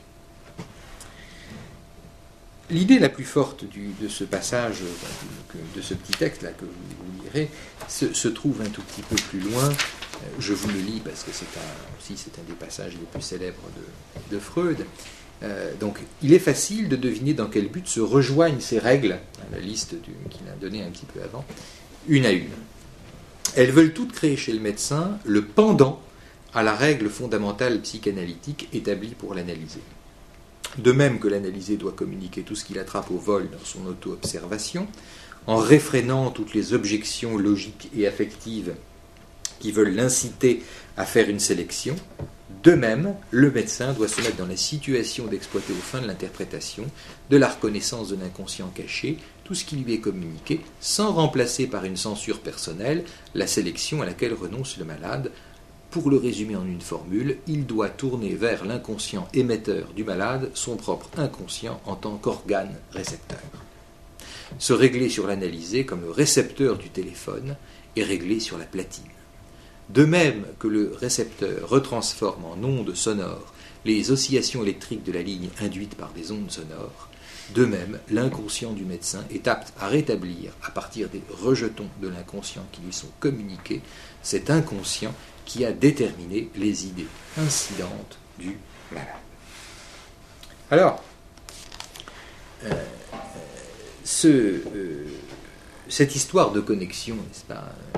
L'idée la plus forte du, de ce passage, de ce petit texte-là que vous, vous lirez, se, se trouve un tout petit peu plus loin. Je vous le lis parce que c'est un, aussi c'est un des passages les plus célèbres de, de Freud. Euh, donc, il est facile de deviner dans quel but se rejoignent ces règles, la liste du, qu'il a donnée un petit peu avant, une à une. Elles veulent toutes créer chez le médecin le pendant à la règle fondamentale psychanalytique établie pour l'analyser. De même que l'analysé doit communiquer tout ce qu'il attrape au vol dans son auto-observation, en réfrénant toutes les objections logiques et affectives qui veulent l'inciter à faire une sélection, de même, le médecin doit se mettre dans la situation d'exploiter aux fins de l'interprétation, de la reconnaissance de l'inconscient caché, tout ce qui lui est communiqué, sans remplacer par une censure personnelle la sélection à laquelle renonce le malade. Pour le résumer en une formule, il doit tourner vers l'inconscient émetteur du malade son propre inconscient en tant qu'organe récepteur. Se régler sur l'analysé comme le récepteur du téléphone est réglé sur la platine. De même que le récepteur retransforme en ondes sonores les oscillations électriques de la ligne induites par des ondes sonores, de même, l'inconscient du médecin est apte à rétablir, à partir des rejetons de l'inconscient qui lui sont communiqués, cet inconscient qui a déterminé les idées incidentes du malade. Alors, euh, ce, euh, cette histoire de connexion, n'est-ce pas, euh,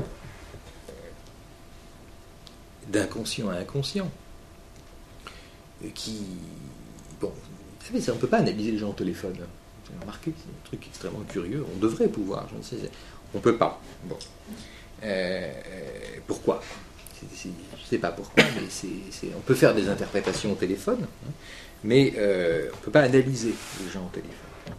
d'inconscient à inconscient, euh, qui, bon, vous savez, ça, on ne peut pas analyser les gens au téléphone. Vous avez remarqué, c'est un truc extrêmement curieux. On devrait pouvoir, je ne sais, on ne peut pas. Bon, euh, pourquoi ? C'est, je ne sais pas pourquoi, mais c'est, c'est, on peut faire des interprétations au téléphone, hein, mais euh, on ne peut pas analyser les gens au téléphone.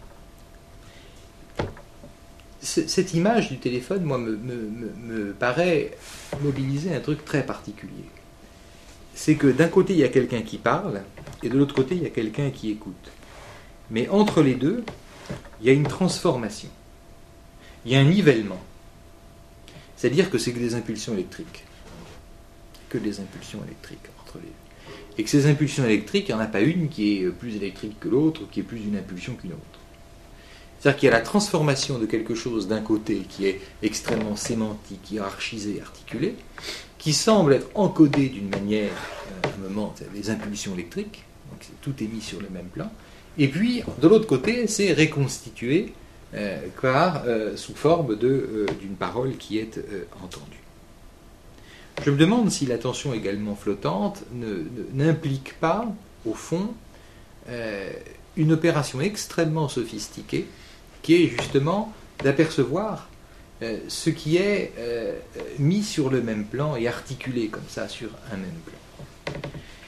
C- cette image du téléphone, moi, me, me, me paraît mobiliser un truc très particulier. C'est que d'un côté, il y a quelqu'un qui parle, et de l'autre côté, il y a quelqu'un qui écoute. Mais entre les deux, il y a une transformation. Il y a un nivellement. C'est-à-dire que c'est que des impulsions électriques. Que des impulsions électriques entre les deux. Et que ces impulsions électriques, il n'y en a pas une qui est plus électrique que l'autre, qui est plus une impulsion qu'une autre. C'est-à-dire qu'il y a la transformation de quelque chose d'un côté qui est extrêmement sémantique, hiérarchisé, articulé, qui semble être encodé d'une manière, à un moment, des impulsions électriques, donc tout est mis sur le même plan, et puis, de l'autre côté, c'est reconstitué euh, par, euh, sous forme de, euh, d'une parole qui est euh, entendue. Je me demande si l'attention également flottante ne, ne, n'implique pas, au fond, euh, une opération extrêmement sophistiquée, qui est justement d'apercevoir euh, ce qui est euh, mis sur le même plan et articulé comme ça sur un même plan.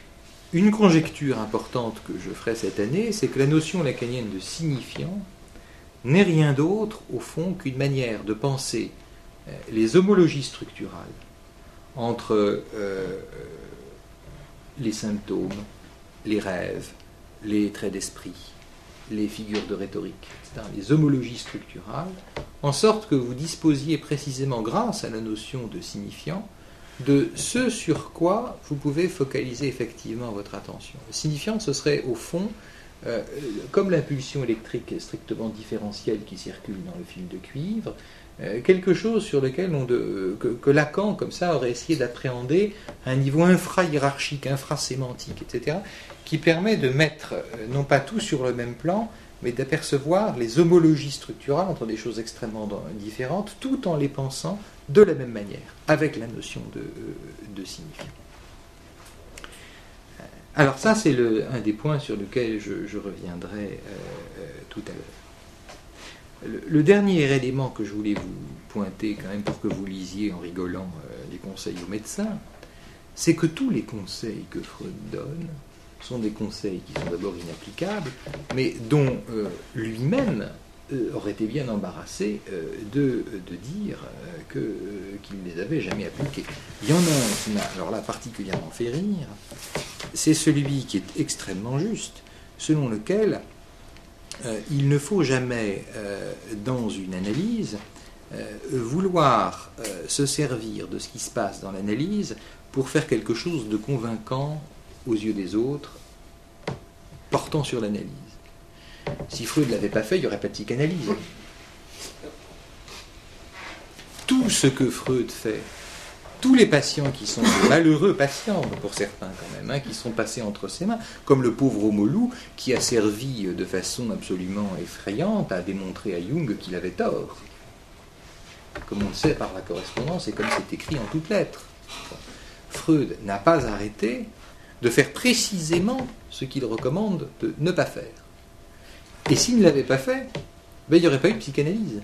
une conjecture importante que je ferai cette année, c'est que la notion lacanienne de signifiant n'est rien d'autre, au fond, qu'une manière de penser euh, les homologies structurales entre euh, les symptômes, les rêves, les traits d'esprit, les figures de rhétorique, et cetera, les homologies structurales, en sorte que vous disposiez précisément, grâce à la notion de signifiant, de ce sur quoi vous pouvez focaliser effectivement votre attention. Le signifiant, ce serait au fond, euh, comme l'impulsion électrique strictement différentielle qui circule dans le fil de cuivre, euh, quelque chose sur lequel on de, que, que Lacan, comme ça, aurait essayé d'appréhender à un niveau infra-hiérarchique, infra-sémantique, et cetera, qui permet de mettre, euh, non pas tout sur le même plan, mais d'apercevoir les homologies structurales entre des choses extrêmement différentes, tout en les pensant de la même manière, avec la notion de, de signifiant. Alors ça, c'est le, un des points sur lesquels je, je reviendrai euh, tout à l'heure. Le, le dernier élément que je voulais vous pointer, quand même, pour que vous lisiez en rigolant euh, les conseils aux médecins, c'est que tous les conseils que Freud donne sont des conseils qui sont d'abord inapplicables, mais dont euh, lui-même euh, aurait été bien embarrassé euh, de, de dire euh, que, euh, qu'il ne les avait jamais appliqués. Il y en a un qui m'a, alors là, particulièrement fait rire, c'est celui qui est extrêmement juste, selon lequel euh, il ne faut jamais, euh, dans une analyse, euh, vouloir euh, se servir de ce qui se passe dans l'analyse pour faire quelque chose de convaincant aux yeux des autres, portant sur l'analyse. Si Freud ne l'avait pas fait, il n'y aurait pas de psychanalyse. Tout ce que Freud fait, tous les patients qui sont de malheureux patients, pour certains quand même, hein, qui sont passés entre ses mains, comme le pauvre Romolou, qui a servi de façon absolument effrayante à démontrer à Jung qu'il avait tort. Comme on le sait par la correspondance et comme c'est écrit en toutes lettres. Freud n'a pas arrêté de faire précisément ce qu'il recommande de ne pas faire. Et s'il ne l'avait pas fait, ben, il n'y aurait pas eu de psychanalyse.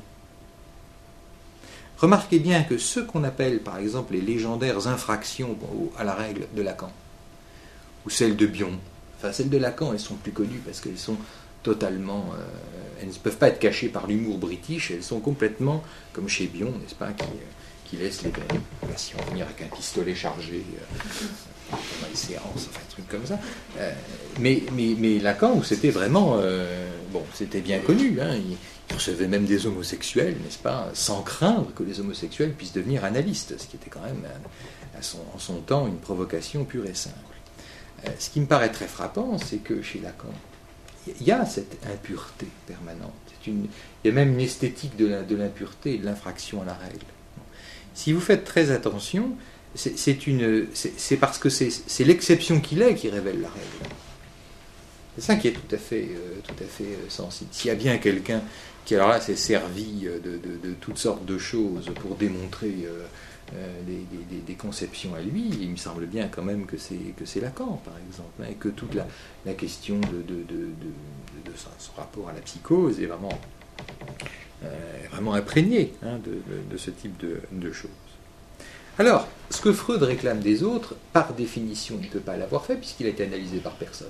Remarquez bien que ce qu'on appelle, par exemple, les légendaires infractions à la règle de Lacan, ou celles de Bion, enfin celles de Lacan, elles sont plus connues parce qu'elles sont totalement... Euh, elles ne peuvent pas être cachées par l'humour british, elles sont complètement, comme chez Bion, n'est-ce pas, qui, qui laisse les patients venir avec un pistolet chargé... Euh, dans les séances, enfin, un truc comme ça. Euh, mais, mais, mais Lacan, où c'était vraiment... Euh, bon, c'était bien connu, hein, il, il recevait même des homosexuels, n'est-ce pas, sans craindre que les homosexuels puissent devenir analystes, ce qui était quand même, à son, en son temps, une provocation pure et simple. Euh, ce qui me paraît très frappant, c'est que chez Lacan, il y a cette impureté permanente. C'est une, il y a même une esthétique de, la, de l'impureté et de l'infraction à la règle. Si vous faites très attention... C'est, c'est, une, c'est, c'est parce que c'est, c'est l'exception qu'il est qui révèle la règle. C'est ça qui est tout à fait, euh, tout à fait euh, sensible. S'il y a bien quelqu'un qui, alors là, s'est servi de, de, de toutes sortes de choses pour démontrer euh, euh, des, des, des conceptions à lui, il me semble bien quand même que c'est, que c'est Lacan, par exemple, hein, et que toute la, la question de, de, de, de, de son, son rapport à la psychose est vraiment, euh, vraiment imprégnée hein, de, de, de ce type de, de choses. Alors, ce que Freud réclame des autres, par définition, il ne peut pas l'avoir fait puisqu'il a été analysé par personne.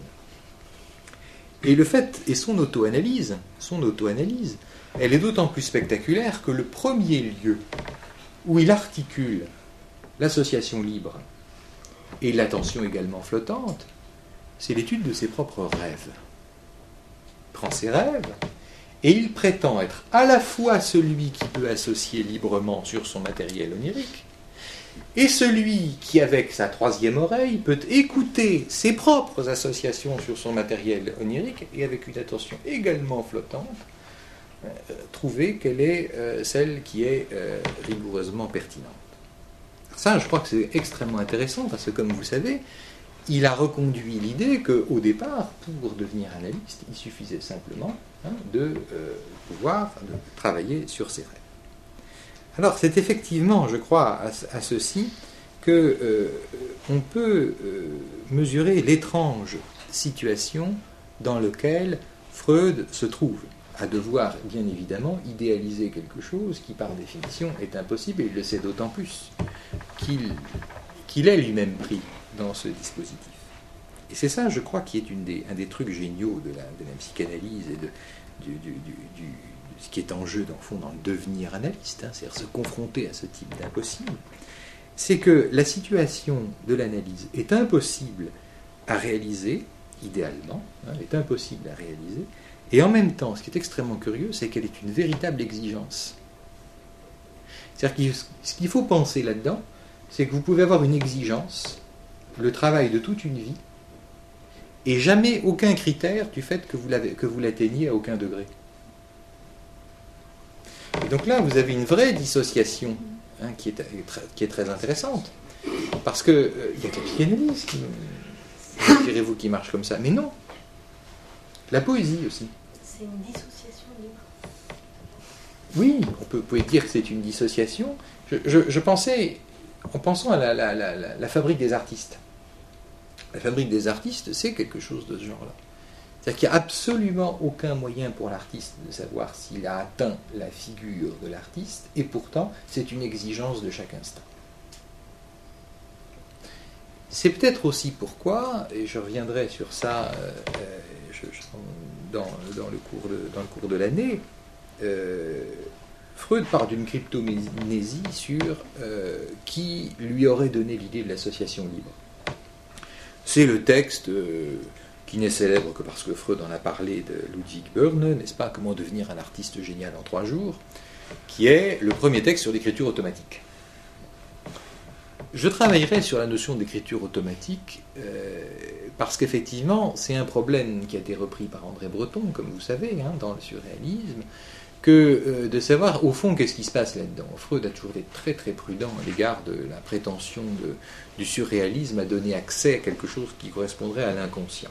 Et le fait, et son auto-analyse, son auto-analyse, elle est d'autant plus spectaculaire que le premier lieu où il articule l'association libre et l'attention également flottante, c'est l'étude de ses propres rêves. Il prend ses rêves et il prétend être à la fois celui qui peut associer librement sur son matériel onirique, et celui qui, avec sa troisième oreille, peut écouter ses propres associations sur son matériel onirique et avec une attention également flottante, euh, trouver quelle est euh, celle qui est euh, rigoureusement pertinente. Ça, je crois que c'est extrêmement intéressant parce que, comme vous savez, il a reconduit l'idée qu'au départ, pour devenir analyste, il suffisait simplement hein, de euh, pouvoir enfin, de travailler sur ses rêves. Alors, c'est effectivement, je crois, à, à ceci qu'on euh, peut euh, mesurer l'étrange situation dans laquelle Freud se trouve, à devoir, bien évidemment, idéaliser quelque chose qui, par définition, est impossible, et il le sait d'autant plus qu'il, qu'il est lui-même pris dans ce dispositif. Et c'est ça, je crois, qui est une des, un des trucs géniaux de la, de la psychanalyse et de, du, du, du, du, de ce qui est en jeu, dans le fond, dans le devenir analyste, hein, c'est-à-dire se confronter à ce type d'impossible, c'est que la situation de l'analyse est impossible à réaliser, idéalement, hein, est impossible à réaliser, et en même temps, ce qui est extrêmement curieux, c'est qu'elle est une véritable exigence. C'est-à-dire que ce qu'il faut penser là-dedans, c'est que vous pouvez avoir une exigence, le travail de toute une vie, et jamais aucun critère du fait que vous, l'avez, que vous l'atteigniez à aucun degré. Et donc là, vous avez une vraie dissociation hein, qui, est, qui est très intéressante. Parce qu'il euh, y a que la psychanalyse, qui, direz-vous, qui marche comme ça. Mais non. La poésie aussi. C'est une dissociation libre. Oui, on peut, vous pouvez dire que c'est une dissociation. Je, je, je pensais, en pensant à la, la, la, la, la fabrique des artistes. La fabrique des artistes, c'est quelque chose de ce genre-là. C'est-à-dire qu'il n'y a absolument aucun moyen pour l'artiste de savoir s'il a atteint la figure de l'artiste, et pourtant, c'est une exigence de chaque instant. C'est peut-être aussi pourquoi, et je reviendrai sur ça euh, je, je, dans, dans, le cours de, dans le cours de l'année, euh, Freud part d'une cryptomnésie sur euh, qui lui aurait donné l'idée de l'association libre. C'est le texte euh, qui n'est célèbre que parce que Freud en a parlé de Ludwig Börne, n'est-ce pas, Comment devenir un artiste génial en trois jours, qui est le premier texte sur l'écriture automatique. Je travaillerai sur la notion d'écriture automatique euh, parce qu'effectivement, c'est un problème qui a été repris par André Breton, comme vous savez, hein, dans le surréalisme, que euh, de savoir au fond qu'est-ce qui se passe là-dedans. Freud a toujours été très très prudent à l'égard de la prétention de, du surréalisme à donner accès à quelque chose qui correspondrait à l'inconscient.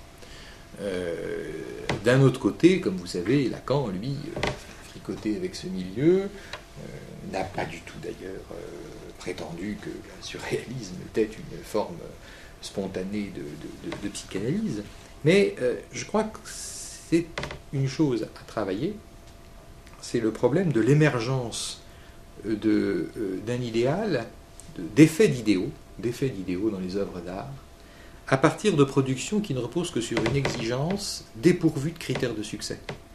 Euh, d'un autre côté, comme vous savez, Lacan, lui, euh, fricoté avec ce milieu, euh, n'a pas du tout d'ailleurs euh, prétendu que le surréalisme était une forme spontanée de, de, de, de psychanalyse, mais euh, je crois que c'est une chose à travailler, c'est le problème de l'émergence de, euh, d'un idéal, de, d'effets d'idéaux, d'effets d'idéaux dans les œuvres d'art, à partir de productions qui ne reposent que sur une exigence dépourvue de critères de succès.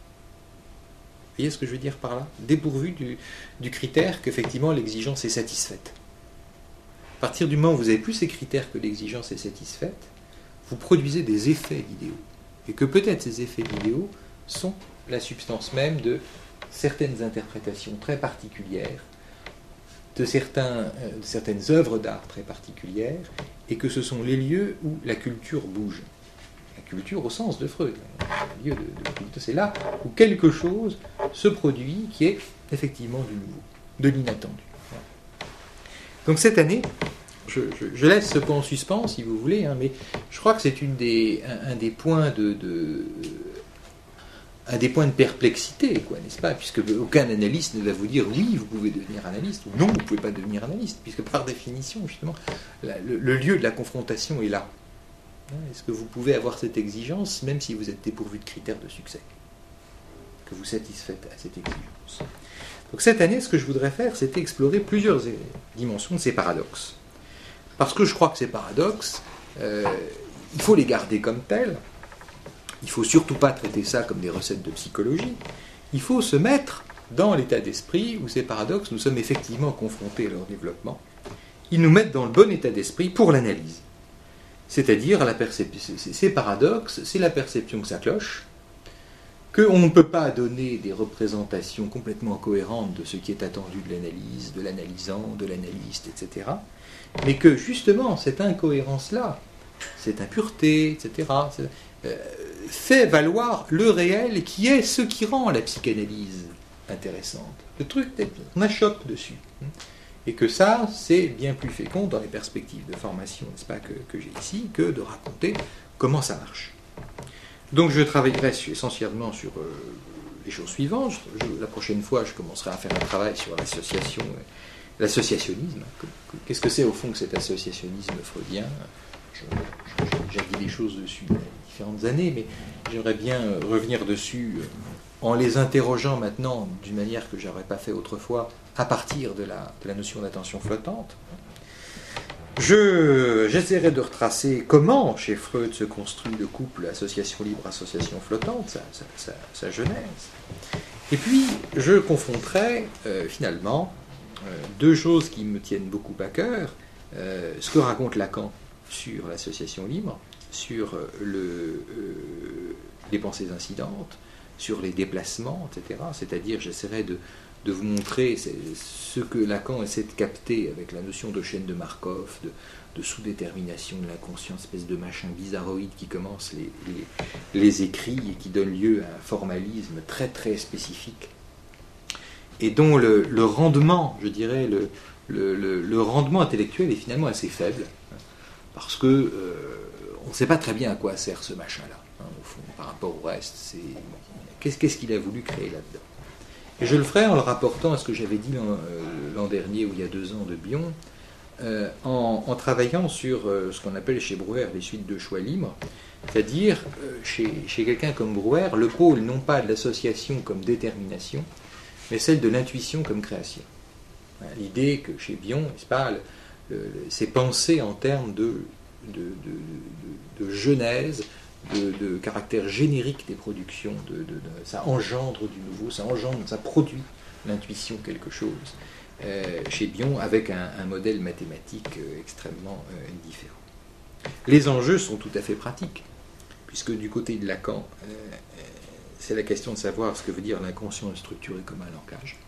Vous voyez ce que je veux dire par là ? Dépourvue du, du critère qu'effectivement l'exigence est satisfaite. À partir du moment où vous n'avez plus ces critères que l'exigence est satisfaite, vous produisez des effets d'idéaux. Et que peut-être ces effets d'idéaux sont la substance même de certaines interprétations très particulières, de, certains, de certaines œuvres d'art très particulières, et que ce sont les lieux où la culture bouge. La culture au sens de Freud. Le lieu de, de culte, c'est là où quelque chose se produit qui est effectivement du nouveau, de l'inattendu. Donc cette année, je, je, je laisse ce point en suspens si vous voulez, hein, mais je crois que c'est une des, un, un des points de... de un des points de perplexité, quoi, n'est-ce pas ? Puisque aucun analyste ne va vous dire oui, vous pouvez devenir analyste, ou non, vous ne pouvez pas devenir analyste, puisque par définition, justement, la, le, le lieu de la confrontation est là. Est-ce que vous pouvez avoir cette exigence, même si vous êtes dépourvu de critères de succès, que vous satisfaites à cette exigence ? Donc cette année, ce que je voudrais faire, c'était explorer plusieurs dimensions de ces paradoxes. Parce que je crois que ces paradoxes, euh, il faut les garder comme tels. Il ne faut surtout pas traiter ça comme des recettes de psychologie. Il faut se mettre dans l'état d'esprit où ces paradoxes, nous sommes effectivement confrontés à leur développement. Ils nous mettent dans le bon état d'esprit pour l'analyse. C'est-à-dire, la perception, ces paradoxes, c'est la perception que ça cloche, qu'on ne peut pas donner des représentations complètement cohérentes de ce qui est attendu de l'analyse, de l'analysant, de l'analyste, et cetera. Mais que, justement, cette incohérence-là, cette impureté, et cetera, euh, fait valoir le réel qui est ce qui rend la psychanalyse intéressante. Le truc, on achoppe dessus. Et que ça, c'est bien plus fécond dans les perspectives de formation, n'est-ce pas, que, que j'ai ici, que de raconter comment ça marche. Donc je travaillerai essentiellement sur euh, les choses suivantes. Je, la prochaine fois, je commencerai à faire un travail sur l'association, l'associationnisme. Qu'est-ce que c'est au fond que cet associationnisme freudien ? je, je, J'ai dit des choses dessus il y a différentes années, mais j'aimerais bien revenir dessus en les interrogeant maintenant d'une manière que je n'aurais pas fait autrefois, à partir de la, de la notion d'attention flottante. Je, j'essaierai de retracer comment, chez Freud, se construit le couple association libre, association flottante, sa, sa, sa, sa genèse. Et puis, je confronterai euh, finalement euh, deux choses qui me tiennent beaucoup à cœur. Euh, ce que raconte Lacan sur l'association libre, sur le, euh, les pensées incidentes, sur les déplacements, et cetera. C'est-à-dire, j'essaierai de, de vous montrer ce que Lacan essaie de capter avec la notion de chaîne de Markov, de, de sous-détermination de l'inconscient, espèce de machin bizarroïde qui commence les, les, les écrits et qui donne lieu à un formalisme très très spécifique et dont le, le rendement, je dirais, le, le, le, le rendement intellectuel est finalement assez faible parce que euh, on ne sait pas très bien à quoi sert ce machin-là, hein, au fond, par rapport au reste. C'est, qu'est-ce, qu'est-ce qu'il a voulu créer là-dedans? Et je le ferai en le rapportant à ce que j'avais dit l'an, euh, l'an dernier ou il y a deux ans de Bion, euh, en, en travaillant sur euh, ce qu'on appelle chez Brouwer les suites de choix libres, c'est-à-dire euh, chez, chez quelqu'un comme Brouwer, le pôle non pas de l'association comme détermination, mais celle de l'intuition comme création. L'idée que chez Bion, n'est-ce pas, le, le, c'est penser en termes de, de, de, de, de genèse, De, de caractère générique des productions, de, de, de, ça engendre du nouveau, ça engendre, ça produit l'intuition quelque chose, euh, chez Bion, avec un, un modèle mathématique euh, extrêmement euh, différent. Les enjeux sont tout à fait pratiques, puisque du côté de Lacan, euh, c'est la question de savoir ce que veut dire l'inconscient structuré comme un langage.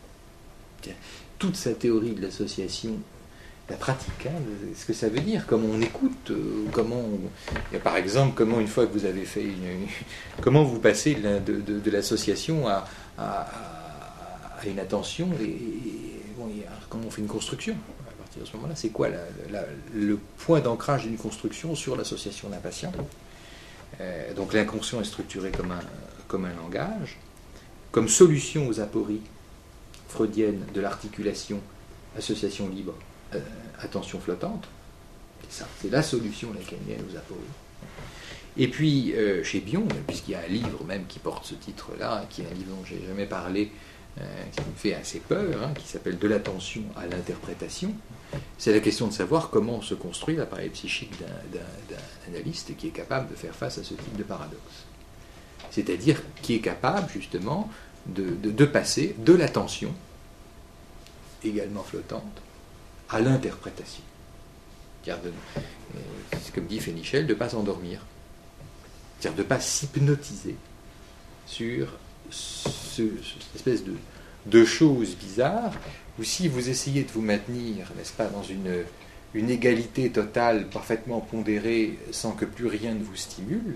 Toute sa théorie de l'association, la pratique, hein, ce que ça veut dire, comment on écoute, euh, comment on, par exemple, comment une fois que vous avez fait une, une, comment vous passez de, de, de, de l'association à, à, à une attention et, et bon, et, comment on fait une construction à partir de ce moment-là, c'est quoi la, la, le point d'ancrage d'une construction sur l'association d'un patient. Euh, donc l'inconscient est structuré comme un, comme un langage, comme solution aux apories freudiennes de l'articulation association libre, Euh, attention flottante, c'est ça, c'est la solution lacanienne aux apories. Et puis euh, chez Bion, puisqu'il y a un livre même qui porte ce titre-là, qui est un livre dont je n'ai jamais parlé, euh, qui me fait assez peur, hein, qui s'appelle De l'attention à l'interprétation, c'est la question de savoir comment se construit l'appareil psychique d'un, d'un, d'un analyste qui est capable de faire face à ce type de paradoxe. C'est-à-dire qui est capable justement de, de, de passer de l'attention, également flottante, à l'interprétation. C'est-à-dire, de, comme dit Fénichel, de ne pas s'endormir. C'est-à-dire de ne pas s'hypnotiser sur ce, cette espèce de, de choses bizarres, où si vous essayez de vous maintenir, n'est-ce pas, dans une, une égalité totale, parfaitement pondérée, sans que plus rien ne vous stimule,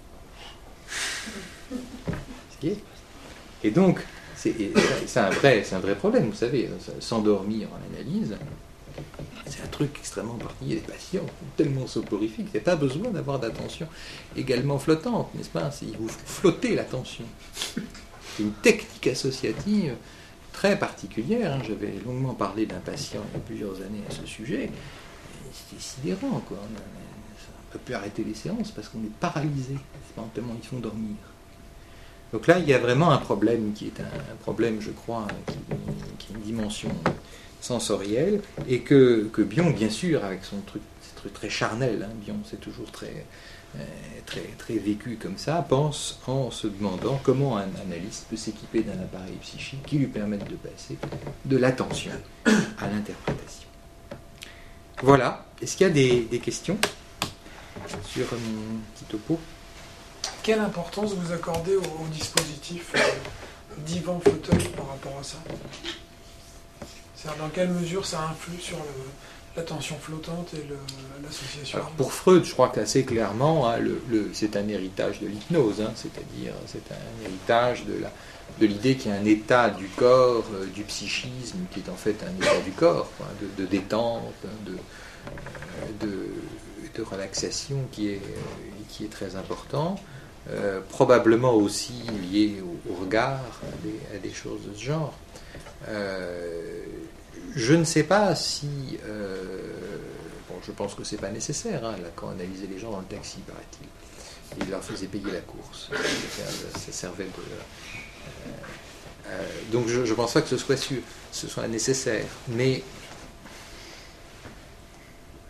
et donc, c'est, c'est, un vrai, c'est un vrai problème, vous savez, s'endormir en analyse, c'est un truc extrêmement particulier. Les patients sont tellement soporifiques, il n'y a pas besoin d'avoir d'attention également flottante, n'est-ce pas? C'est, vous flottez l'attention. C'est une technique associative très particulière. Hein. J'avais longuement parlé d'un patient il y a plusieurs années à ce sujet. C'était sidérant, quoi. On ne peut plus arrêter les séances parce qu'on est paralysé, c'est pas tellement ils font dormir. Donc là, il y a vraiment un problème qui est un, un problème, je crois, qui, qui a une dimension sensorielle, et que, que Bion, bien sûr, avec son truc, ce truc très charnel, hein, Bion, c'est toujours très, euh, très, très vécu comme ça, pense en se demandant comment un analyste peut s'équiper d'un appareil psychique qui lui permette de passer de l'attention à l'interprétation. Voilà. Est-ce qu'il y a des, des questions sur mon petit topo? Quelle importance vous accordez au, au dispositif euh, divan fauteuil par rapport à ça? C'est-à-dire dans quelle mesure ça influe sur le, l'attention flottante et le, l'association? Alors pour Freud, je crois qu'assez clairement, hein, le, le, c'est un héritage de l'hypnose, hein, c'est-à-dire c'est un héritage de, la, de l'idée qu'il y a un état du corps, euh, du psychisme, qui est en fait un état du corps, quoi, de, de détente, de, de, de relaxation qui est, qui est très important. Euh, probablement aussi lié au, au regard, à des, à des choses de ce genre. Euh, je ne sais pas si... Euh, bon, je pense que c'est pas nécessaire, hein, Lacan analysait les gens dans le taxi, paraît-il. Il leur faisait payer la course. Ça servait de... Euh, euh, donc je ne pense pas que ce soit, sûr, ce soit nécessaire. Mais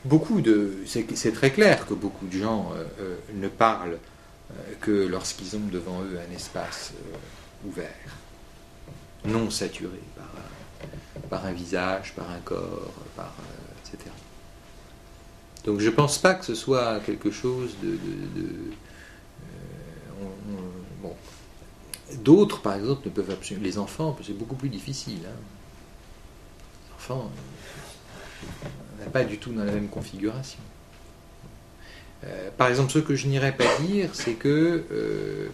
beaucoup de, c'est, c'est très clair que beaucoup de gens euh, euh, ne parlent euh, que lorsqu'ils ont devant eux un espace euh, ouvert, non saturé par un, par un visage, par un corps, par, euh, et cetera. Donc je ne pense pas que ce soit quelque chose de... de, de euh, on, on, bon. D'autres, par exemple, ne peuvent absolument... Les enfants, c'est beaucoup plus difficile. Hein. Les enfants, on n'a pas du tout dans la même configuration. Euh, par exemple, ce que je n'irais pas dire, c'est que... Euh,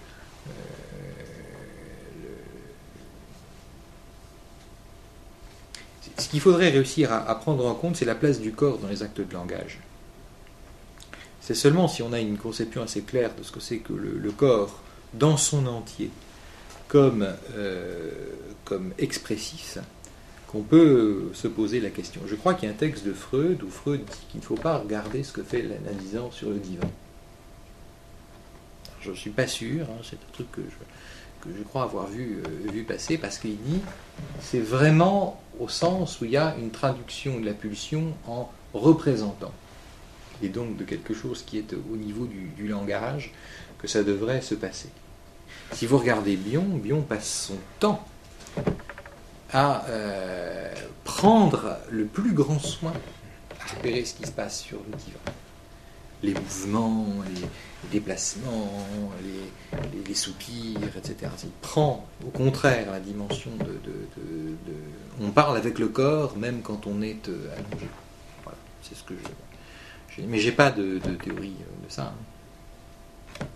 ce qu'il faudrait réussir à, à prendre en compte, c'est la place du corps dans les actes de langage. C'est seulement si on a une conception assez claire de ce que c'est que le, le corps, dans son entier, comme, euh, comme expressif, qu'on peut se poser la question. Je crois qu'il y a un texte de Freud où Freud dit qu'il ne faut pas regarder ce que fait l'analysant sur le divan. Alors, je ne suis pas sûr, hein, c'est un truc que je, que je crois avoir vu, euh, vu passer, parce qu'il dit c'est vraiment au sens où il y a une traduction de la pulsion en représentant, et donc de quelque chose qui est au niveau du, du langage, que ça devrait se passer. Si vous regardez Bion, Bion passe son temps à euh, prendre le plus grand soin à repérer ce qui se passe sur le divan. Les mouvements, les, les déplacements, les, les, les soupirs, et cetera. Il prend au contraire la dimension de, de, de, de... On parle avec le corps même quand on est euh, allongé. Voilà, c'est ce que je... Mais j'ai pas de, de théorie de ça. Hein.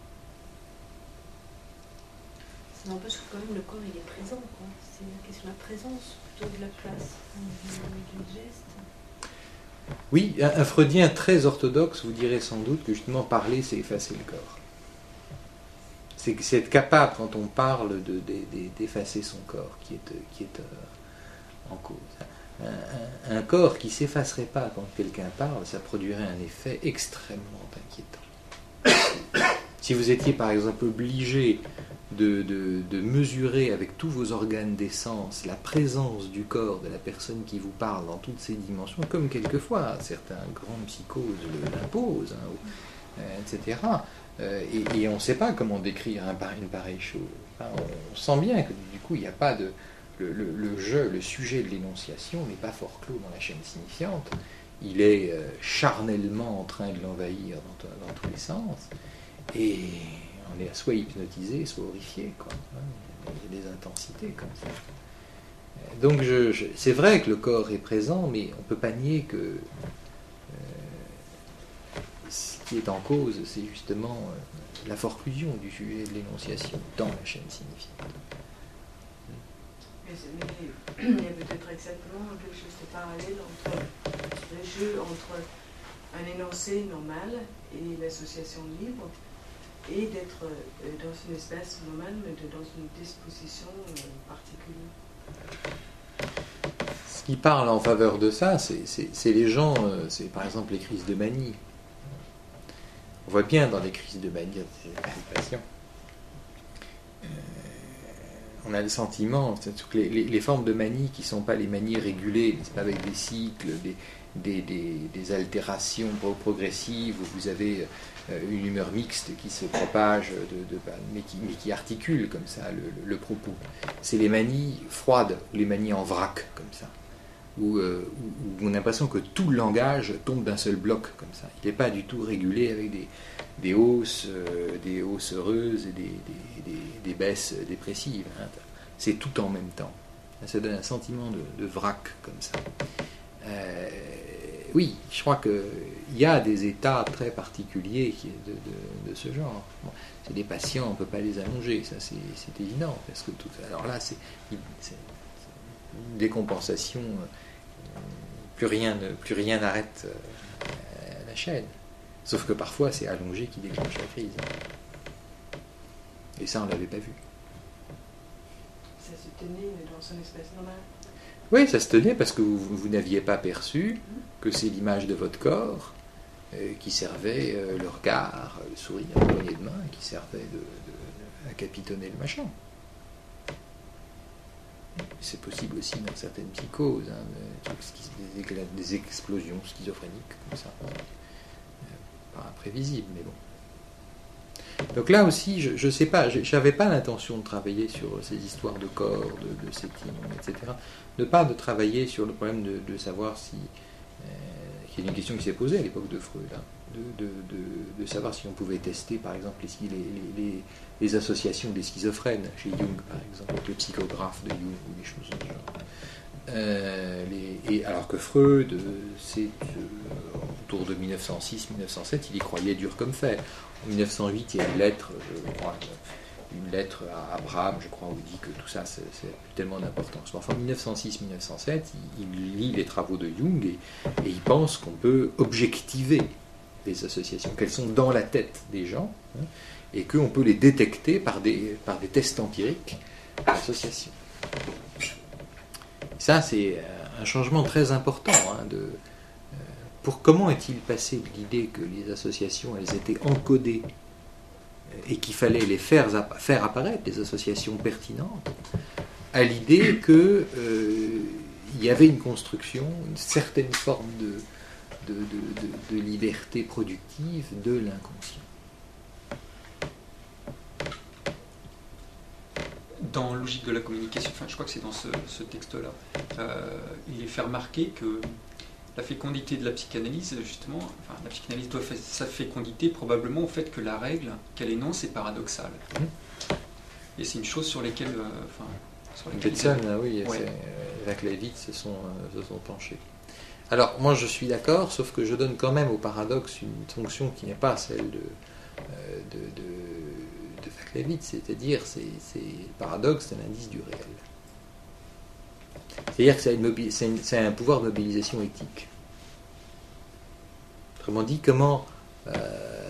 Ça n'empêche que quand même le corps il est présent, quoi. C'est une question de la présence plutôt que de la place du, du geste. Oui, un, un freudien très orthodoxe vous dirait sans doute que justement parler c'est effacer le corps. C'est, c'est être capable quand on parle de, de, de, d'effacer son corps qui est, qui est euh, en cause. Un, un, un corps qui ne s'effacerait pas quand quelqu'un parle, ça produirait un effet extrêmement inquiétant. Si vous étiez par exemple obligé de, de, de mesurer avec tous vos organes d'essence la présence du corps de la personne qui vous parle dans toutes ses dimensions, comme quelquefois certains grands psychoses l'imposent, hein, ou, euh, et cetera. Euh, et, et on ne sait pas comment décrire un, une pareille chose. Enfin, on, on sent bien que du coup il n'y a pas de... Le, le, le jeu, le sujet de l'énonciation n'est pas fort clos dans la chaîne signifiante. Il est euh, charnellement en train de l'envahir dans, dans tous les sens. Et on est soit hypnotisé, soit horrifié. Quoi. Il y a des intensités comme ça. Donc je, je, c'est vrai que le corps est présent, mais on ne peut pas nier que euh, ce qui est en cause, c'est justement euh, la forclusion du sujet de l'énonciation dans la chaîne signifiante. Mais, mais il y a peut-être exactement quelque chose de parallèle entre le jeu entre un énoncé normal et l'association libre, et d'être dans une espèce normale, mais de, dans une disposition particulière. Ce qui parle en faveur de ça, c'est, c'est, c'est les gens, c'est par exemple les crises de manie. On voit bien dans les crises de manie des patients. Euh, on a le sentiment, que les, les, les formes de manie qui ne sont pas les manies régulées, c'est pas avec des cycles, des, des, des, des altérations progressives, où vous avez une humeur mixte qui se propage, de, de, mais, qui, mais qui articule comme ça le, le, le propos. C'est les manies froides, ou les manies en vrac, comme ça, où, euh, où, où on a l'impression que tout le langage tombe d'un seul bloc, comme ça. Il n'est pas du tout régulé avec des, des hausses, euh, des hausses heureuses et des, des, des, des baisses dépressives. Hein. C'est tout en même temps. Ça donne un sentiment de, de vrac, comme ça. Euh, oui, je crois qu'il y a des états très particuliers de, de, de ce genre. Bon, c'est des patients, on ne peut pas les allonger, ça c'est, c'est évident. Parce que tout, alors là, c'est, c'est une décompensation, euh, plus rien, plus rien n'arrête euh, la chaîne. Sauf que parfois, c'est allongé qui déclenche la crise. Et ça, on ne l'avait pas vu. Ça se tenait dans son espèce normale. Oui, ça se tenait parce que vous, vous n'aviez pas perçu que c'est l'image de votre corps euh, qui servait euh, le regard, le sourire, la poignée de main, qui servait de, de, de, à capitonner le machin. C'est possible aussi dans certaines psychoses, hein, de, des, des explosions schizophréniques, comme ça. Euh, pas imprévisible, mais bon. Donc là aussi, je ne sais pas, je n'avais pas l'intention de travailler sur ces histoires de corps, de, de setting, et cetera. De pas de travailler sur le problème de, de savoir si... Euh, il y a une question qui s'est posée à l'époque de Freud, hein, de, de, de, de savoir si on pouvait tester, par exemple, les, les, les, les associations des schizophrènes, chez Jung, par exemple, le psychographe de Jung, ou des choses de ce genre. Euh, les, et alors que Freud, c'est euh, autour de mille neuf cent six mille neuf cent sept, il y croyait dur comme fer. En mille neuf cent huit, il y a une lettre, je crois, une lettre à Abraham, je crois, où il dit que tout ça, c'est, c'est tellement d'importance. Enfin, mille neuf cent six mille neuf cent sept, il, il lit les travaux de Jung et, et il pense qu'on peut objectiver les associations, qu'elles sont dans la tête des gens, hein, et qu'on peut les détecter par des, par des tests empiriques d'association. Ça, c'est un changement très important. Hein, de, euh, pour comment est-il passé de l'idée que les associations, elles étaient encodées et qu'il fallait les faire, faire apparaître, les associations pertinentes, à l'idée qu'il euh, y avait une construction, une certaine forme de, de, de, de, de liberté productive de l'inconscient. Dans Logique de la communication, enfin je crois que c'est dans ce, ce texte-là, euh, il est fait remarquer que la fécondité de la psychanalyse, justement, enfin, la psychanalyse doit faire sa fécondité probablement au fait que la règle qu'elle énonce est paradoxale. Mmh. Et c'est une chose sur laquelle... Euh, enfin, sur laquelle Betzon, ah oui, ouais. Jacques Lévitz se sont, euh, se sont penchés. Alors, moi je suis d'accord, sauf que je donne quand même au paradoxe une fonction qui n'est pas celle de, euh, de, de, de Jacques Lévitz, c'est-à-dire, c'est, c'est, le paradoxe, c'est l'indice du réel. C'est-à-dire que c'est, une mobi- c'est, une, c'est un pouvoir de mobilisation éthique. Autrement dit, comment... Euh,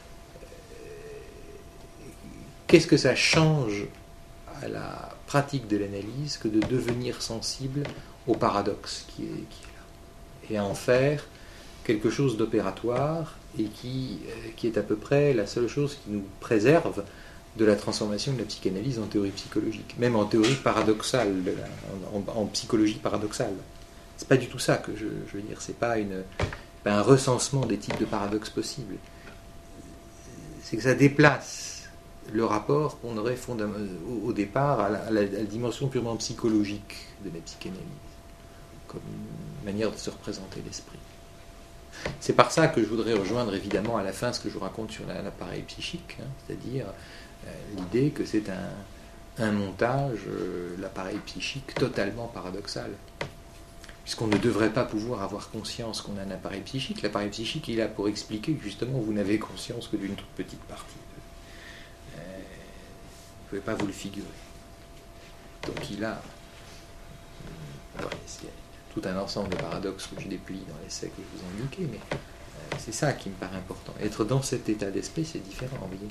qu'est-ce que ça change à la pratique de l'analyse que de devenir sensible au paradoxe qui est, qui est là, et à en faire quelque chose d'opératoire et qui, euh, qui est à peu près la seule chose qui nous préserve de la transformation de la psychanalyse en théorie psychologique, même en théorie paradoxale, de la, en, en psychologie paradoxale. C'est pas du tout ça que je, je veux dire, c'est pas, une, pas un recensement des types de paradoxes possibles. C'est que ça déplace le rapport qu'on aurait fondam- au, au départ à la, à, la, à la dimension purement psychologique de la psychanalyse, comme une manière de se représenter l'esprit. C'est par ça que je voudrais rejoindre évidemment à la fin ce que je raconte sur la, l'appareil psychique, hein, c'est-à-dire euh, l'idée que c'est un, un montage, euh, l'appareil psychique, totalement paradoxal. Puisqu'on ne devrait pas pouvoir avoir conscience qu'on a un appareil psychique. L'appareil psychique, il est là pour expliquer que justement vous n'avez conscience que d'une toute petite partie. Euh, vous ne pouvez pas vous le figurer. Donc il a... Euh, ouais, c'est, tout un ensemble de paradoxes que je déplie dans l'essai que je vous ai indiqué, mais euh, c'est ça qui me paraît important. Être dans cet état d'esprit, c'est différent, vous voyez.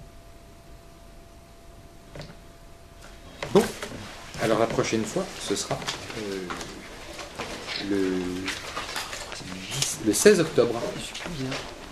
Bon, alors la prochaine fois, ce sera euh, le, le seize octobre. Je suis plus bien.